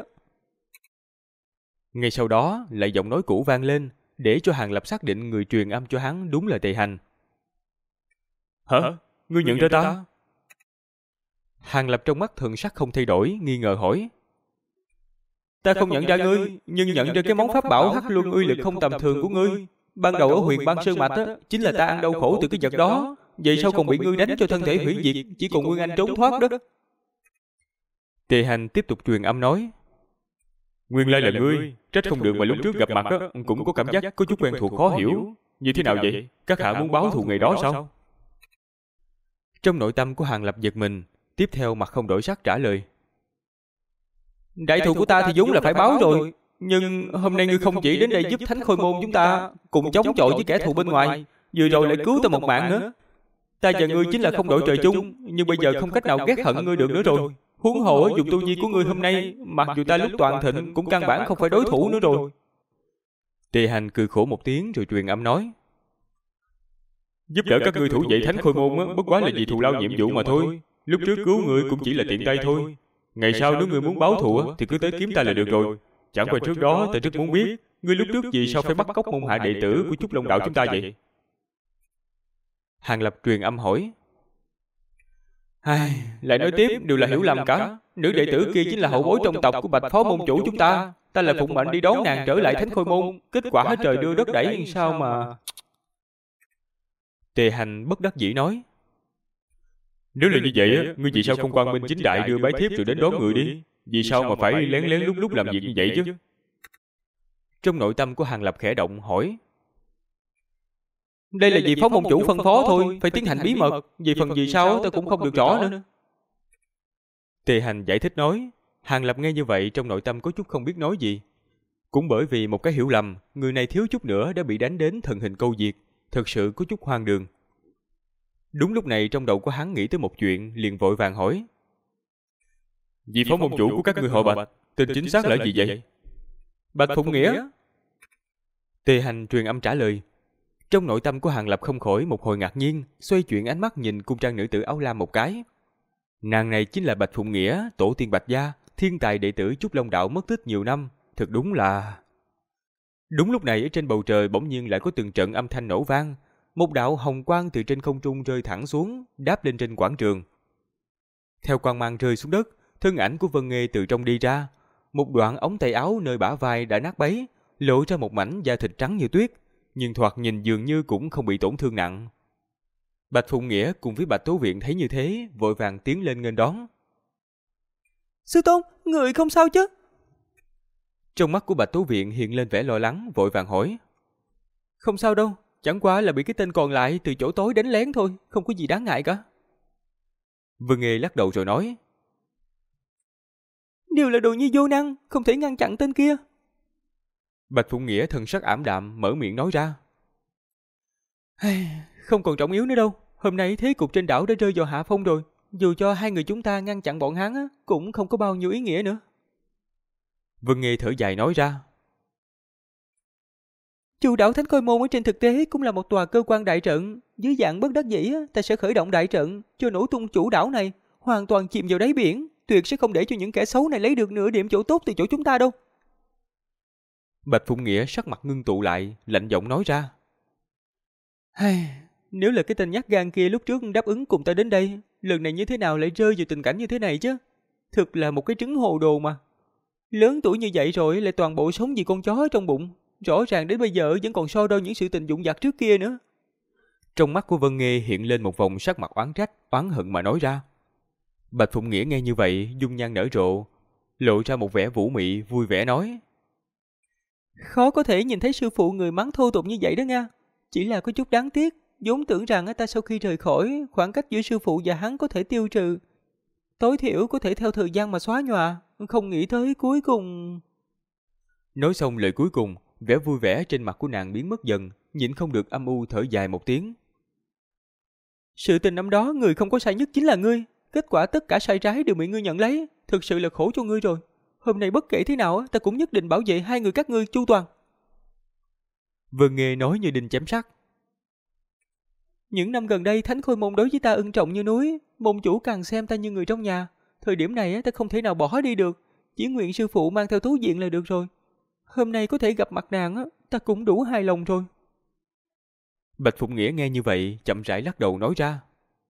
Ngay sau đó, lại giọng nói cũ vang lên, để cho Hàng Lập xác định người truyền âm cho hắn đúng là Tề Hành. Hả? Ngươi nhận ra ta? Hàng Lập trong mắt thần sắc không thay đổi, nghi ngờ hỏi. Ta không nhận ra ngươi, nhưng nhận ra cái món pháp bảo Hắc Luân uy lực không tầm thường của ngươi. Ban đầu ở Huyền Băng Sơn Mạch chính là ta ăn đau khổ từ cái vật đó, vậy sao còn bị ngươi đánh cho thân thể hủy diệt, chỉ còn Nguyên Anh trốn thoát đó. Tề Hành tiếp tục truyền âm nói. Nguyên lai là ngươi, trách không được mà lúc trước gặp mặt cũng có cảm giác có chút quen thuộc khó hiểu. Như thế nào vậy? Các hạ muốn báo thù ngày đó sao? Trong nội tâm của Hàng Lập giật mình, tiếp theo mặt không đổi sắc trả lời. Đại thù của ta thì vốn là phải báo rồi, nhưng hôm nay ngươi không chỉ đến đây giúp Thánh Khôi Môn chúng ta cùng chống chọi với kẻ thù bên ngoài, vừa rồi lại cứu ta một mạng nữa. Ta và ngươi chính là không đội trời chung, nhưng bây giờ không cách nào ghét hận ngươi được nữa rồi. Huống hồ ở dùng tu vi của ngươi hôm nay, mặc dù ta lúc toàn thịnh cũng căn bản không phải đối thủ nữa rồi. Tề Hành cười khổ một tiếng rồi truyền âm nói. Giúp đỡ các ngươi thủ vệ Thánh Khôi Môn bất quá là vì thù lao nhiệm vụ mà thôi. Lúc trước cứu ngươi cũng chỉ là tiện tay thôi. Ngày sau nếu ngươi muốn báo thù thì cứ tới kiếm ta là được rồi. Chẳng qua trước đó ta rất muốn biết, ngươi lúc trước vì sao phải bắt cóc môn hạ đệ tử của Trúc Long đạo chúng ta vậy? Hàng Lập truyền âm hỏi. Lại nói tiếp đều là hiểu lầm cả. Nữ đệ tử kia chính là hậu bối trong tộc của Bạch Phó môn chủ chúng ta. Ta là phụng mệnh đi đón nàng trở lại Thánh Khôi môn. Kết quả trời đưa đất đẩy sao mà... Tề Hành bất đắc dĩ nói. Nếu là như vậy, ngươi vì sao không quang minh chính đại đưa bái thiếp rồi đến đón người đi? Vì sao mà phải lén lén lúc lúc làm việc như vậy chứ? Trong nội tâm của Hàng Lập khẽ động hỏi. Đây là vì Phó môn chủ phân phó thôi, phải tiến hành bí mật. Về phần vì sao ta cũng không được rõ nữa. Tề Hành giải thích nói. Hàng Lập nghe như vậy trong nội tâm có chút không biết nói gì. Cũng bởi vì một cái hiểu lầm, người này thiếu chút nữa đã bị đánh đến thần hình câu diệt. Thật sự có chút hoang đường. Đúng lúc này trong đầu của hắn nghĩ tới một chuyện, liền vội vàng hỏi. Vì Phó môn chủ của các ngươi họ Bạch, tên chính xác là gì vậy? Bạch Phụng Nghĩa. Tề Hành truyền âm trả lời. Trong nội tâm của Hàng Lập không khỏi một hồi ngạc nhiên, xoay chuyển ánh mắt nhìn cung trang nữ tử áo lam một cái. Nàng này chính là Bạch Phụng Nghĩa, tổ tiên Bạch gia, thiên tài đệ tử Trúc Long đạo mất tích nhiều năm, thật đúng là... Đúng lúc này ở trên bầu trời bỗng nhiên lại có từng trận âm thanh nổ vang, một đạo hồng quang từ trên không trung rơi thẳng xuống, đáp lên trên quảng trường. Theo quang mang rơi xuống đất, thân ảnh của Vân Nghê từ trong đi ra, một đoạn ống tay áo nơi bả vai đã nát bấy, lộ ra một mảnh da thịt trắng như tuyết, nhưng thoạt nhìn dường như cũng không bị tổn thương nặng. Bạch Phụng Nghĩa cùng với Bạch Tố Viện thấy như thế, vội vàng tiến lên nghênh đón. Sư tôn, người không sao chứ? Trong mắt của Bạch Tố Viện hiện lên vẻ lo lắng, vội vàng hỏi. Không sao đâu, chẳng qua là bị cái tên còn lại từ chỗ tối đánh lén thôi, không có gì đáng ngại cả. Vân Nghê lắc đầu rồi nói. Đều là đồ nhi vô năng, không thể ngăn chặn tên kia. Bạch Phụng Nghĩa thần sắc ảm đạm mở miệng nói ra. Không còn trọng yếu nữa đâu, hôm nay thế cục trên đảo đã rơi vào hạ phong rồi. Dù cho hai người chúng ta ngăn chặn bọn hắn cũng không có bao nhiêu ý nghĩa nữa. Vân Nghê thở dài nói ra. Chủ đảo Thánh Khôi môn ở trên thực tế cũng là một tòa cơ quan đại trận. Dưới dạng bất đắc dĩ ta sẽ khởi động đại trận cho nổ tung chủ đảo này, hoàn toàn chìm vào đáy biển, tuyệt sẽ không để cho những kẻ xấu này lấy được nửa điểm chỗ tốt từ chỗ chúng ta đâu. Bạch Phụng Nghĩa sắc mặt ngưng tụ lại, lạnh giọng nói ra. Nếu là cái tên nhát gan kia lúc trước đáp ứng cùng ta đến đây, lần này như thế nào lại rơi vào tình cảnh như thế này chứ? Thực là một cái trứng hồ đồ mà. Lớn tuổi như vậy rồi lại toàn bộ sống vì con chó trong bụng. Rõ ràng đến bây giờ vẫn còn so đo những sự tình dụng vặt trước kia nữa. Trong mắt của Vân Nghê hiện lên một vòng sắc mặt oán trách, oán hận mà nói ra. Bạch Phụng Nghĩa nghe như vậy, dung nhan nở rộ, lộ ra một vẻ vũ mị, vui vẻ nói. Khó có thể nhìn thấy sư phụ người mắng thô tục như vậy đó nha. Chỉ là có chút đáng tiếc, vốn tưởng rằng ta sau khi rời khỏi, khoảng cách giữa sư phụ và hắn có thể tiêu trừ. Tối thiểu có thể theo thời gian mà xóa nhòa, không nghĩ tới cuối cùng... Nói xong lời cuối cùng, vẻ vui vẻ trên mặt của nàng biến mất dần, nhịn không được âm u thở dài một tiếng. Sự tình năm đó người không có sai nhất chính là ngươi, kết quả tất cả sai trái đều bị ngươi nhận lấy, thực sự là khổ cho ngươi rồi. Hôm nay bất kể thế nào, ta cũng nhất định bảo vệ hai người các ngươi chu toàn. Vân Nghê nói như đinh chém sắt. Những năm gần đây Thánh Khôi môn đối với ta ân trọng như núi, môn chủ càng xem ta như người trong nhà. Thời điểm này ta không thể nào bỏ đi được, chỉ nguyện sư phụ mang theo thú diện là được rồi. Hôm nay có thể gặp mặt nàng ta cũng đủ hài lòng rồi. Bạch Phụng Nghĩa nghe như vậy, chậm rãi lắc đầu nói ra.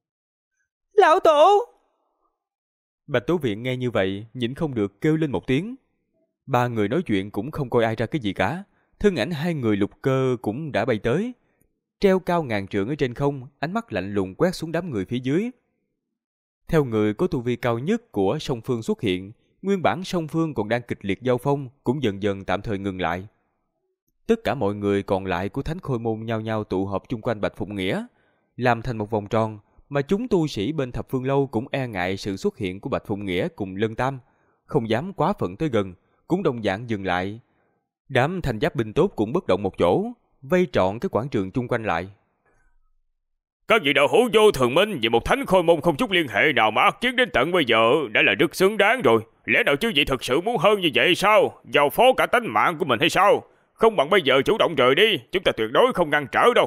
Lão tổ! Bạch Tố Viện nghe như vậy, nhịn không được kêu lên một tiếng. Ba người nói chuyện cũng không coi ai ra cái gì cả. Thân ảnh hai người Lục Cơ cũng đã bay tới, treo cao ngàn trượng ở trên không, ánh mắt lạnh lùng quét xuống đám người phía dưới. Theo người có tu vi cao nhất của song phương xuất hiện, nguyên bản song phương còn đang kịch liệt giao phong cũng dần dần tạm thời ngừng lại. Tất cả mọi người còn lại của Thánh Khôi môn nhao nhao tụ họp chung quanh Bạch Phụng Nghĩa, làm thành một vòng tròn, mà chúng tu sĩ bên Thập Phương Lâu cũng e ngại sự xuất hiện của Bạch Phụng Nghĩa cùng Lân Tam, không dám quá phận tới gần, cũng đồng dạng dừng lại. Đám thành giáp binh tốt cũng bất động một chỗ, vây trọn cái quảng trường chung quanh lại. Các vị đạo hữu vô thường minh vì một Thánh Khôi môn không chút liên hệ nào mà ác chiến đến tận bây giờ đã là rất xứng đáng rồi. Lẽ nào chư vị thật sự muốn hơn như vậy sao? Giao phó cả tánh mạng của mình hay sao? Không bằng bây giờ chủ động rời đi, chúng ta tuyệt đối không ngăn trở đâu.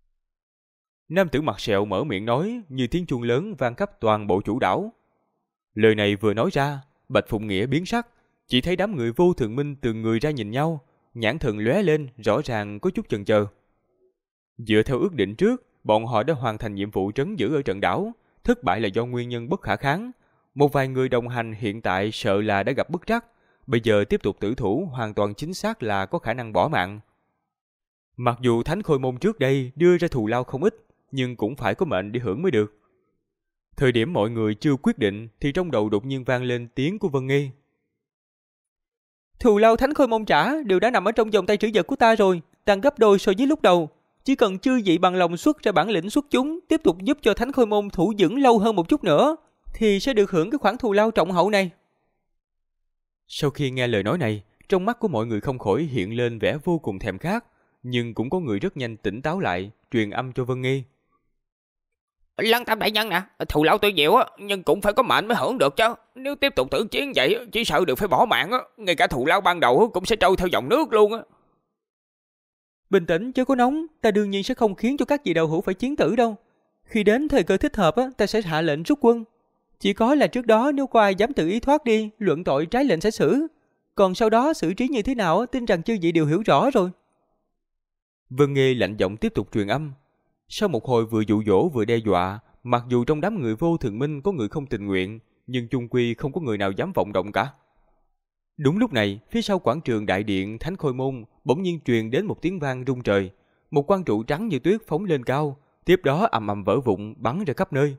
Nam tử mặt sẹo mở miệng nói như tiếng chuông lớn vang khắp toàn bộ chủ đảo. Lời này vừa nói ra, Bạch Phụng Nghĩa biến sắc, chỉ thấy đám người Vô Thường Minh từng người ra nhìn nhau, nhãn thần lóe lên, rõ ràng có chút chần chờ. Dựa theo ước định trước, bọn họ đã hoàn thành nhiệm vụ trấn giữ ở trận đảo, thất bại là do nguyên nhân bất khả kháng. Một vài người đồng hành hiện tại sợ là đã gặp bất trắc, bây giờ tiếp tục tử thủ hoàn toàn chính xác là có khả năng bỏ mạng. Mặc dù Thánh Khôi Môn trước đây đưa ra thù lao không ít, nhưng cũng phải có mệnh để hưởng mới được. Thời điểm mọi người chưa quyết định thì trong đầu đột nhiên vang lên tiếng của Vân Nghi. Thù lao Thánh Khôi Môn trả đều đã nằm ở trong vòng tay trữ vật của ta rồi, tăng gấp đôi so với lúc đầu. Chỉ cần chư vị bằng lòng xuất ra bản lĩnh xuất chúng, tiếp tục giúp cho Thánh Khôi Môn thủ vững lâu hơn một chút nữa, thì sẽ được hưởng cái khoản thù lao trọng hậu này. Sau khi nghe lời nói này, trong mắt của mọi người không khỏi hiện lên vẻ vô cùng thèm khát, nhưng cũng có người rất nhanh tỉnh táo lại, truyền âm cho Vân Nghi. Lăng Tam đại nhân nè, thù lao tuy nhiều á, nhưng cũng phải có mệnh mới hưởng được chứ. Nếu tiếp tục tử chiến vậy, chỉ sợ được phải bỏ mạng á, ngay cả thù lao ban đầu cũng sẽ trôi theo dòng nước luôn á. Bình tĩnh chứ có nóng, ta đương nhiên sẽ không khiến cho các vị đạo hữu phải chiến tử đâu. Khi đến thời cơ thích hợp á, ta sẽ hạ lệnh rút quân. Chỉ có là trước đó nếu có ai dám tự ý thoát đi, luận tội trái lệnh sẽ xử. Còn sau đó xử trí như thế nào, tin rằng chư vị đều hiểu rõ rồi. Vân Nghi lạnh giọng tiếp tục truyền âm. Sau một hồi vừa dụ dỗ vừa đe dọa, mặc dù trong đám người Vô Thường Minh có người không tình nguyện, nhưng chung quy không có người nào dám vọng động cả. Đúng lúc này, phía sau quảng trường đại điện Thánh Khôi Môn bỗng nhiên truyền đến một tiếng vang rung trời. Một quang trụ trắng như tuyết phóng lên cao, tiếp đó ầm ầm vỡ vụn bắn ra khắp nơi.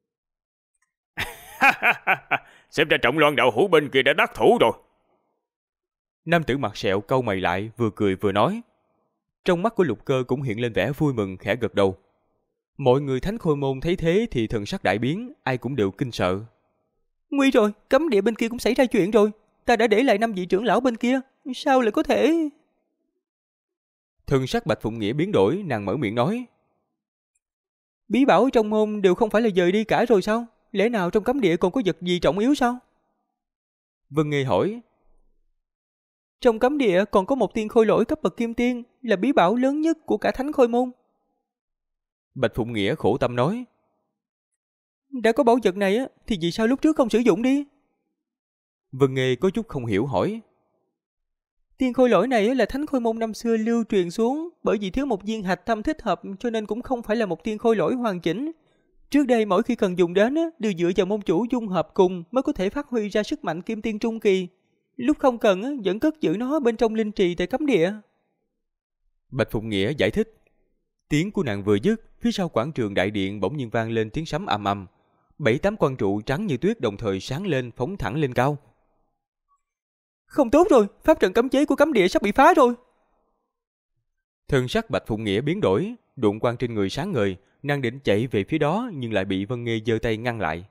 Xem ra Trọng Loan đạo hữu bên kia đã đắc thủ rồi. Nam tử mặt sẹo cau mày lại, vừa cười vừa nói. Trong mắt của Lục Cơ cũng hiện lên vẻ vui mừng, khẽ gật đầu. Mọi người Thánh Khôi Môn thấy thế thì thần sắc đại biến, ai cũng đều kinh sợ. Nguy rồi, cấm địa bên kia cũng xảy ra chuyện rồi. Ta đã để lại 5 vị trưởng lão bên kia, sao lại có thể... Thần sắc Bạch Phụng Nghĩa biến đổi, nàng mở miệng nói. Bí bảo trong môn đều không phải là dời đi cả rồi sao? Lẽ nào trong cấm địa còn có vật gì trọng yếu sao? Vân Nghi hỏi. Trong cấm địa còn có một tiên khôi lỗi cấp bậc kim tiên, là bí bảo lớn nhất của cả Thánh Khôi Môn. Bạch Phụng Nghĩa khổ tâm nói. Đã có bảo vật này á, thì vì sao lúc trước không sử dụng đi? Vân Nghi có chút không hiểu hỏi. Tiên khôi lỗi này là Thánh Khôi Môn năm xưa lưu truyền xuống, bởi vì thiếu một viên hạch tâm thích hợp cho nên cũng không phải là một tiên khôi lỗi hoàn chỉnh. Trước đây mỗi khi cần dùng đến đều dựa vào môn chủ dung hợp cùng mới có thể phát huy ra sức mạnh kim tiên trung kỳ. Lúc không cần vẫn cất giữ nó bên trong linh trì tại cấm địa. Bạch Phụng Nghĩa giải thích. Tiếng của nàng vừa dứt, phía sau quảng trường đại điện bỗng nhiên vang lên tiếng sấm ầm ầm. 7-8 quang trụ trắng như tuyết đồng thời sáng lên, phóng thẳng lên cao. Không tốt rồi, pháp trận cấm chế của cấm địa sắp bị phá rồi. Thân sắc Bạch Phụng Nghĩa biến đổi, đụng quang trên người sáng ngời, nàng định chạy về phía đó nhưng lại bị Vân Nghi giơ tay ngăn lại.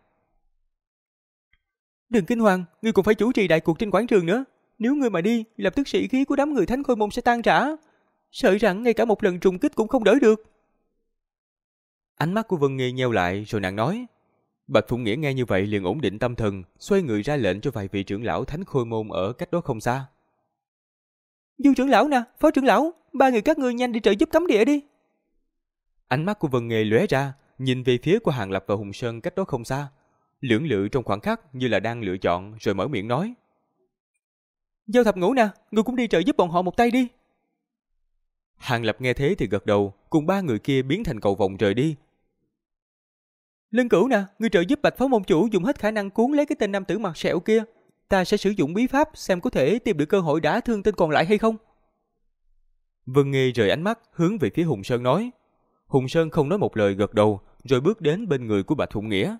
Đừng kinh hoàng, ngươi cũng phải chủ trì đại cuộc trên quảng trường nữa. Nếu ngươi mà đi, lập tức sĩ khí của đám người Thánh Khôi Môn sẽ tan rã. Sợ rằng ngay cả một lần trùng kích cũng không đỡ được. Ánh mắt của Vân Nghi nheo lại rồi nàng nói. Bạch Phụng Nghĩa nghe như vậy liền ổn định tâm thần, xoay người ra lệnh cho vài vị trưởng lão Thánh Khôi Môn ở cách đó không xa. Du trưởng lão nè, phó trưởng lão, 3 người các ngươi nhanh đi trợ giúp cấm địa đi. Ánh mắt của Vân Nghi lóe ra, nhìn về phía của Hàng Lập và Hùng Sơn cách đó không xa. Lưỡng lự trong khoảng khắc như là đang lựa chọn rồi mở miệng nói. Giao Thập Ngũ nè, ngươi cũng đi trợ giúp bọn họ một tay đi. Hàng Lập nghe thế thì gật đầu, cùng 3 người kia biến thành cầu vồng rời đi. Lân Cửu nè, ngươi trợ giúp Bạch Phó Môn Chủ dùng hết khả năng cuốn lấy cái tên nam tử mặt sẹo kia. Ta sẽ sử dụng bí pháp xem có thể tìm được cơ hội đả thương tên còn lại hay không. Vân Nghi rời ánh mắt hướng về phía Hùng Sơn nói. Hùng Sơn không nói một lời gật đầu, rồi bước đến bên người của Bạch Phụng Nghĩa.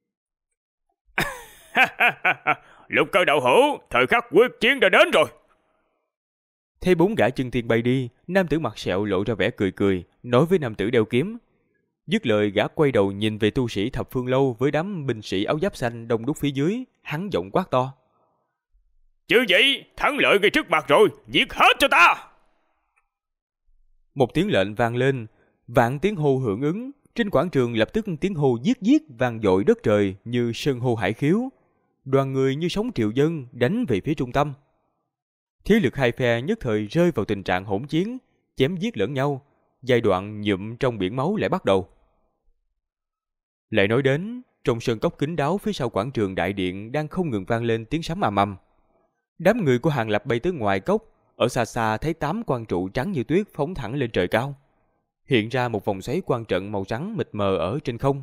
Lục Cơ đạo hữu, thời khắc quyết chiến đã đến rồi. Thấy 4 gã chân tiên bay đi, nam tử mặt sẹo lộ ra vẻ cười cười, nói với nam tử đeo kiếm. Dứt lời gã quay đầu nhìn về tu sĩ Thập Phương Lâu với đám binh sĩ áo giáp xanh đông đúc phía dưới, hắn giọng quát to. Chứ vậy, thắng lợi ngay trước mặt rồi, giết hết cho ta. Một tiếng lệnh vang lên, vạn tiếng hô hưởng ứng, trên quảng trường lập tức tiếng hô giết giết vang dội đất trời như sơn hô hải khiếu. Đoàn người như sóng triệu dân đánh về phía trung tâm. Thế lực hai phe nhất thời rơi vào tình trạng hỗn chiến, chém giết lẫn nhau, giai đoạn nhuộm trong biển máu lại bắt đầu. Lại nói đến, Trong sơn cốc kín đáo phía sau quảng trường đại điện đang không ngừng vang lên tiếng sấm ầm ầm. Đám người của Hàng Lập bay tới ngoài cốc, ở xa xa thấy 8 quang trụ trắng như tuyết phóng thẳng lên trời cao, hiện ra một vòng xoáy quang trận màu trắng mịt mờ ở trên không.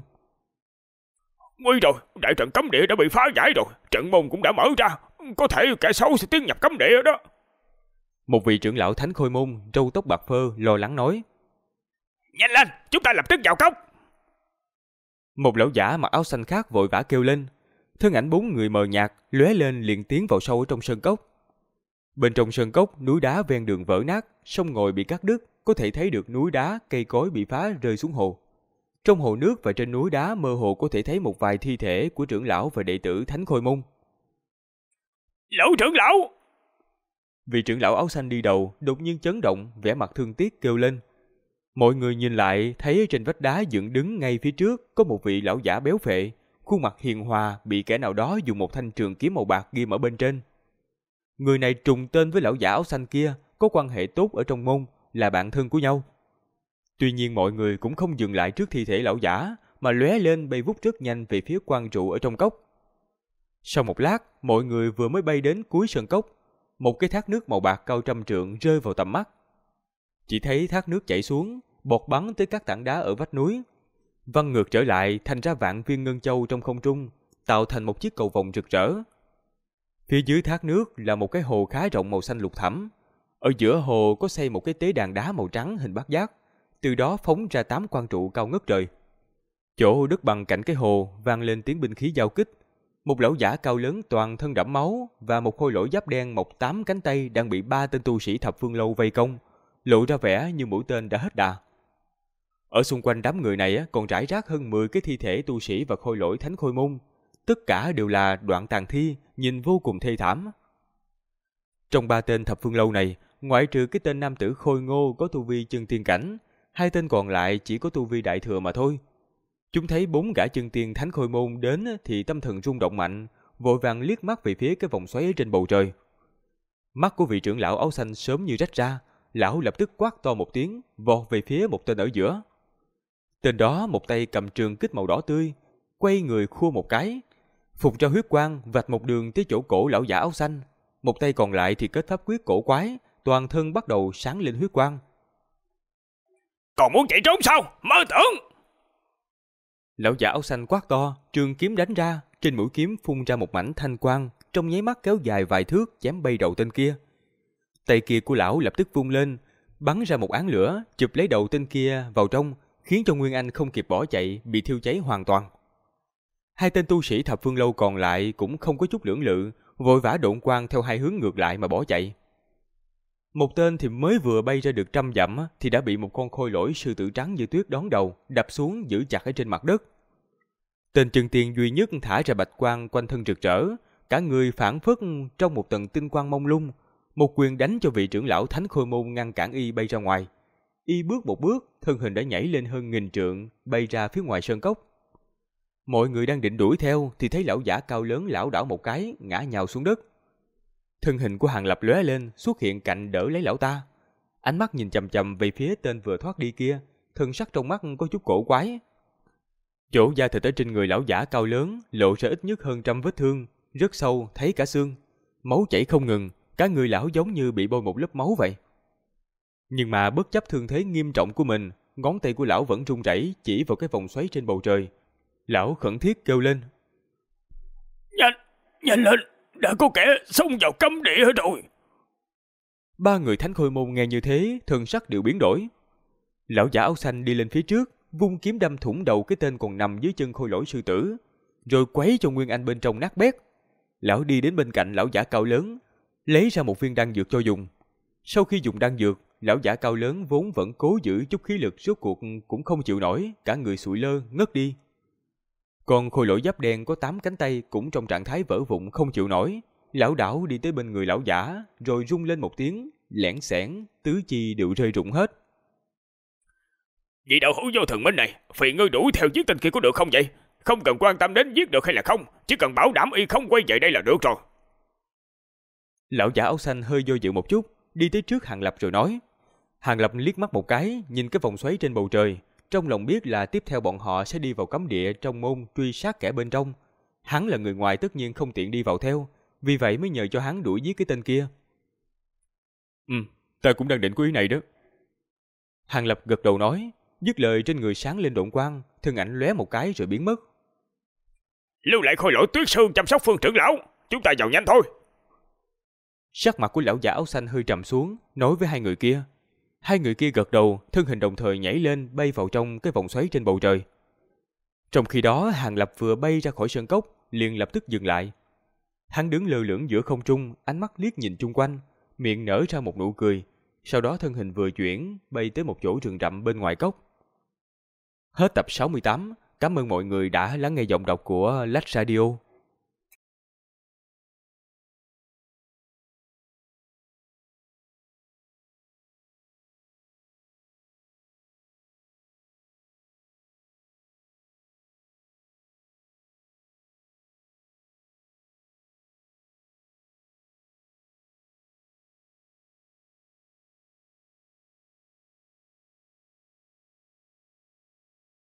Nguy rồi, đại trận cấm địa đã bị phá giải rồi, trận môn cũng đã mở ra, có thể kẻ xấu sẽ tiến nhập cấm địa đó. Một vị trưởng lão Thánh Khôi Môn râu tóc bạc phơ lo lắng nói. Nhanh lên, chúng ta lập tức vào cốc. Một lão giả mặc áo xanh khác vội vã kêu lên. Thân ảnh 4 người mờ nhạt lóe lên liền tiến vào sâu ở trong sơn cốc. Bên trong sơn cốc, núi đá ven đường vỡ nát, sông ngòi bị cắt đứt, có thể thấy được núi đá, cây cối bị phá rơi xuống hồ. Trong hồ nước và trên núi đá mơ hồ có thể thấy một vài thi thể của trưởng lão và đệ tử Thánh Khôi Môn. Lão trưởng lão! Vị trưởng lão áo xanh đi đầu đột nhiên chấn động, vẻ mặt thương tiếc kêu lên. Mọi người nhìn lại thấy trên vách đá dựng đứng ngay phía trước có một vị lão giả béo phệ, khuôn mặt hiền hòa bị kẻ nào đó dùng một thanh trường kiếm màu bạc ghim ở bên trên. Người này trùng tên với lão giả áo xanh kia, có quan hệ tốt ở trong môn, là bạn thân của nhau. Tuy nhiên mọi người cũng không dừng lại trước thi thể lão giả, mà lóe lên bay vút rất nhanh về phía quang trụ ở trong cốc. Sau một lát, mọi người vừa mới bay đến cuối sơn cốc, một cái thác nước màu bạc cao trăm trượng rơi vào tầm mắt. Chỉ thấy thác nước chảy xuống, bọt bắn tới các tảng đá ở vách núi, văng ngược trở lại thành ra vạn viên ngân châu trong không trung, tạo thành một chiếc cầu vồng rực rỡ. Phía dưới thác nước là một cái hồ khá rộng màu xanh lục thẳm. Ở giữa hồ có xây một cái tế đàn đá màu trắng hình bát giác, từ đó phóng ra 8 quang trụ cao ngất trời. Chỗ đất bằng cạnh cái hồ vang lên tiếng binh khí giao kích. Một lão giả cao lớn toàn thân đẫm máu và một khôi lỗi giáp đen mọc 8 cánh tay đang bị 3 tên tu sĩ thập phương lâu vây công, lộ ra vẻ như mũi tên đã hết đà. Ở xung quanh đám người này còn rải rác hơn 10 cái thi thể tu sĩ và khôi lỗi Thánh Khôi Môn. Tất cả đều là đoạn tàn thi, nhìn vô cùng thê thảm. Trong 3 tên thập phương lâu này, ngoại trừ cái tên nam tử khôi ngô có tu vi chân tiên cảnh, 2 tên còn lại chỉ có tu vi đại thừa mà thôi. Chúng thấy 4 gã chân tiên Thánh Khôi Môn đến thì tâm thần rung động mạnh, vội vàng liếc mắt về phía cái vòng xoáy trên bầu trời. Mắt của vị trưởng lão áo xanh sớm như rách ra, lão lập tức quát to một tiếng, vọt về phía một tên ở giữa. Tên đó một tay cầm trường kích màu đỏ tươi, quay người khua một cái, phụt ra huyết quang vạch một đường tới chỗ cổ lão giả áo xanh. Một tay còn lại thì kết pháp quyết cổ quái, toàn thân bắt đầu sáng lên huyết quang. Còn muốn chạy trốn sao? Mơ tưởng! Lão giả áo xanh quát to, trường kiếm đánh ra, trên mũi kiếm phun ra một mảnh thanh quang, trong nháy mắt kéo dài vài thước chém bay đầu tên kia. Tay kia của lão lập tức vung lên, bắn ra một áng lửa, chụp lấy đầu tên kia vào trong, khiến cho Nguyên Anh không kịp bỏ chạy, bị thiêu cháy hoàn toàn. 2 tên tu sĩ thập phương lâu còn lại cũng không có chút lưỡng lự, vội vã độn quang theo 2 hướng ngược lại mà bỏ chạy. Một tên thì mới vừa bay ra được 100 dặm thì đã bị một con khôi lỗi sư tử trắng như tuyết đón đầu, đập xuống giữ chặt ở trên mặt đất. Tên chân tiên duy nhất thả ra bạch quang quanh thân rực rỡ, cả người phảng phất trong một tầng tinh quang mông lung, một quyền đánh cho vị trưởng lão Thánh Khôi Môn ngăn cản y bay ra ngoài. Y bước một bước, thân hình đã nhảy lên hơn 1000 trượng, bay ra phía ngoài sơn cốc. Mọi người đang định đuổi theo thì thấy lão giả cao lớn lảo đảo một cái, ngã nhào xuống đất. Thân hình của Hàng Lập lóe lên, xuất hiện cạnh đỡ lấy lão ta. Ánh mắt nhìn chằm chằm về phía tên vừa thoát đi kia, thân sắc trong mắt có chút cổ quái. Chỗ da thịt ở trên người lão giả cao lớn lộ ra ít nhất hơn 100 vết thương, rất sâu, thấy cả xương. Máu chảy không ngừng, cả người lão giống như bị bôi một lớp máu vậy. Nhưng mà bất chấp thương thế nghiêm trọng của mình, ngón tay của lão vẫn run rẩy chỉ vào cái vòng xoáy trên bầu trời. Lão khẩn thiết kêu lên. Nhanh lên, đã có kẻ xông vào cấm địa rồi. 3 người Thánh Khôi Môn nghe như thế, thần sắc đều biến đổi. Lão giả áo xanh đi lên phía trước, vung kiếm đâm thủng đầu cái tên còn nằm dưới chân khôi lỗi sư tử, rồi quấy cho Nguyên Anh bên trong nát bét. Lão đi đến bên cạnh lão giả cao lớn, lấy ra một viên đan dược cho dùng. Sau khi dùng đan dược, lão giả cao lớn vốn vẫn cố giữ chút khí lực, rốt cuộc cũng không chịu nổi, cả người sụi lơ ngất đi. Còn khôi lỗi giáp đen có 8 cánh tay cũng trong trạng thái vỡ vụn không chịu nổi, lảo đảo đi tới bên người lão giả, rồi rung lên một tiếng, lẻn xẻn, tứ chi đều rơi rụng hết. Vị đạo hữu vô thần minh này, phiền ngươi đuổi theo giết tên kia có được không vậy? Không cần quan tâm đến giết được hay là không, chỉ cần bảo đảm y không quay về đây là được rồi. Lão giả áo xanh hơi do dự một chút, đi tới trước Hàng Lập rồi nói. Hàng Lập liếc mắt một cái, nhìn cái vòng xoáy trên bầu trời, trong lòng biết là tiếp theo bọn họ sẽ đi vào cấm địa trong môn truy sát kẻ bên trong. Hắn là người ngoài tất nhiên không tiện đi vào theo, vì vậy mới nhờ cho hắn đuổi giết cái tên kia. Ta cũng đang định có ý này đó. Hàng Lập gật đầu nói, dứt lời trên người sáng lên độn quang, thân ảnh lóe một cái rồi biến mất. Lưu lại khôi lỗi Tuyết Sương chăm sóc Phương trưởng lão, chúng ta vào nhanh thôi. Sắc mặt của lão giả áo xanh hơi trầm xuống, nói với hai người kia. Hai người kia gật đầu, thân hình đồng thời nhảy lên bay vào trong cái vòng xoáy trên bầu trời. Trong khi đó, Hàng Lập vừa bay ra khỏi sơn cốc, liền lập tức dừng lại. Hắn đứng lơ lửng giữa không trung, ánh mắt liếc nhìn chung quanh, miệng nở ra một nụ cười, sau đó thân hình vừa chuyển, bay tới một chỗ rừng rậm bên ngoài cốc. Hết tập 68, cảm ơn mọi người đã lắng nghe giọng đọc của Lách Radio.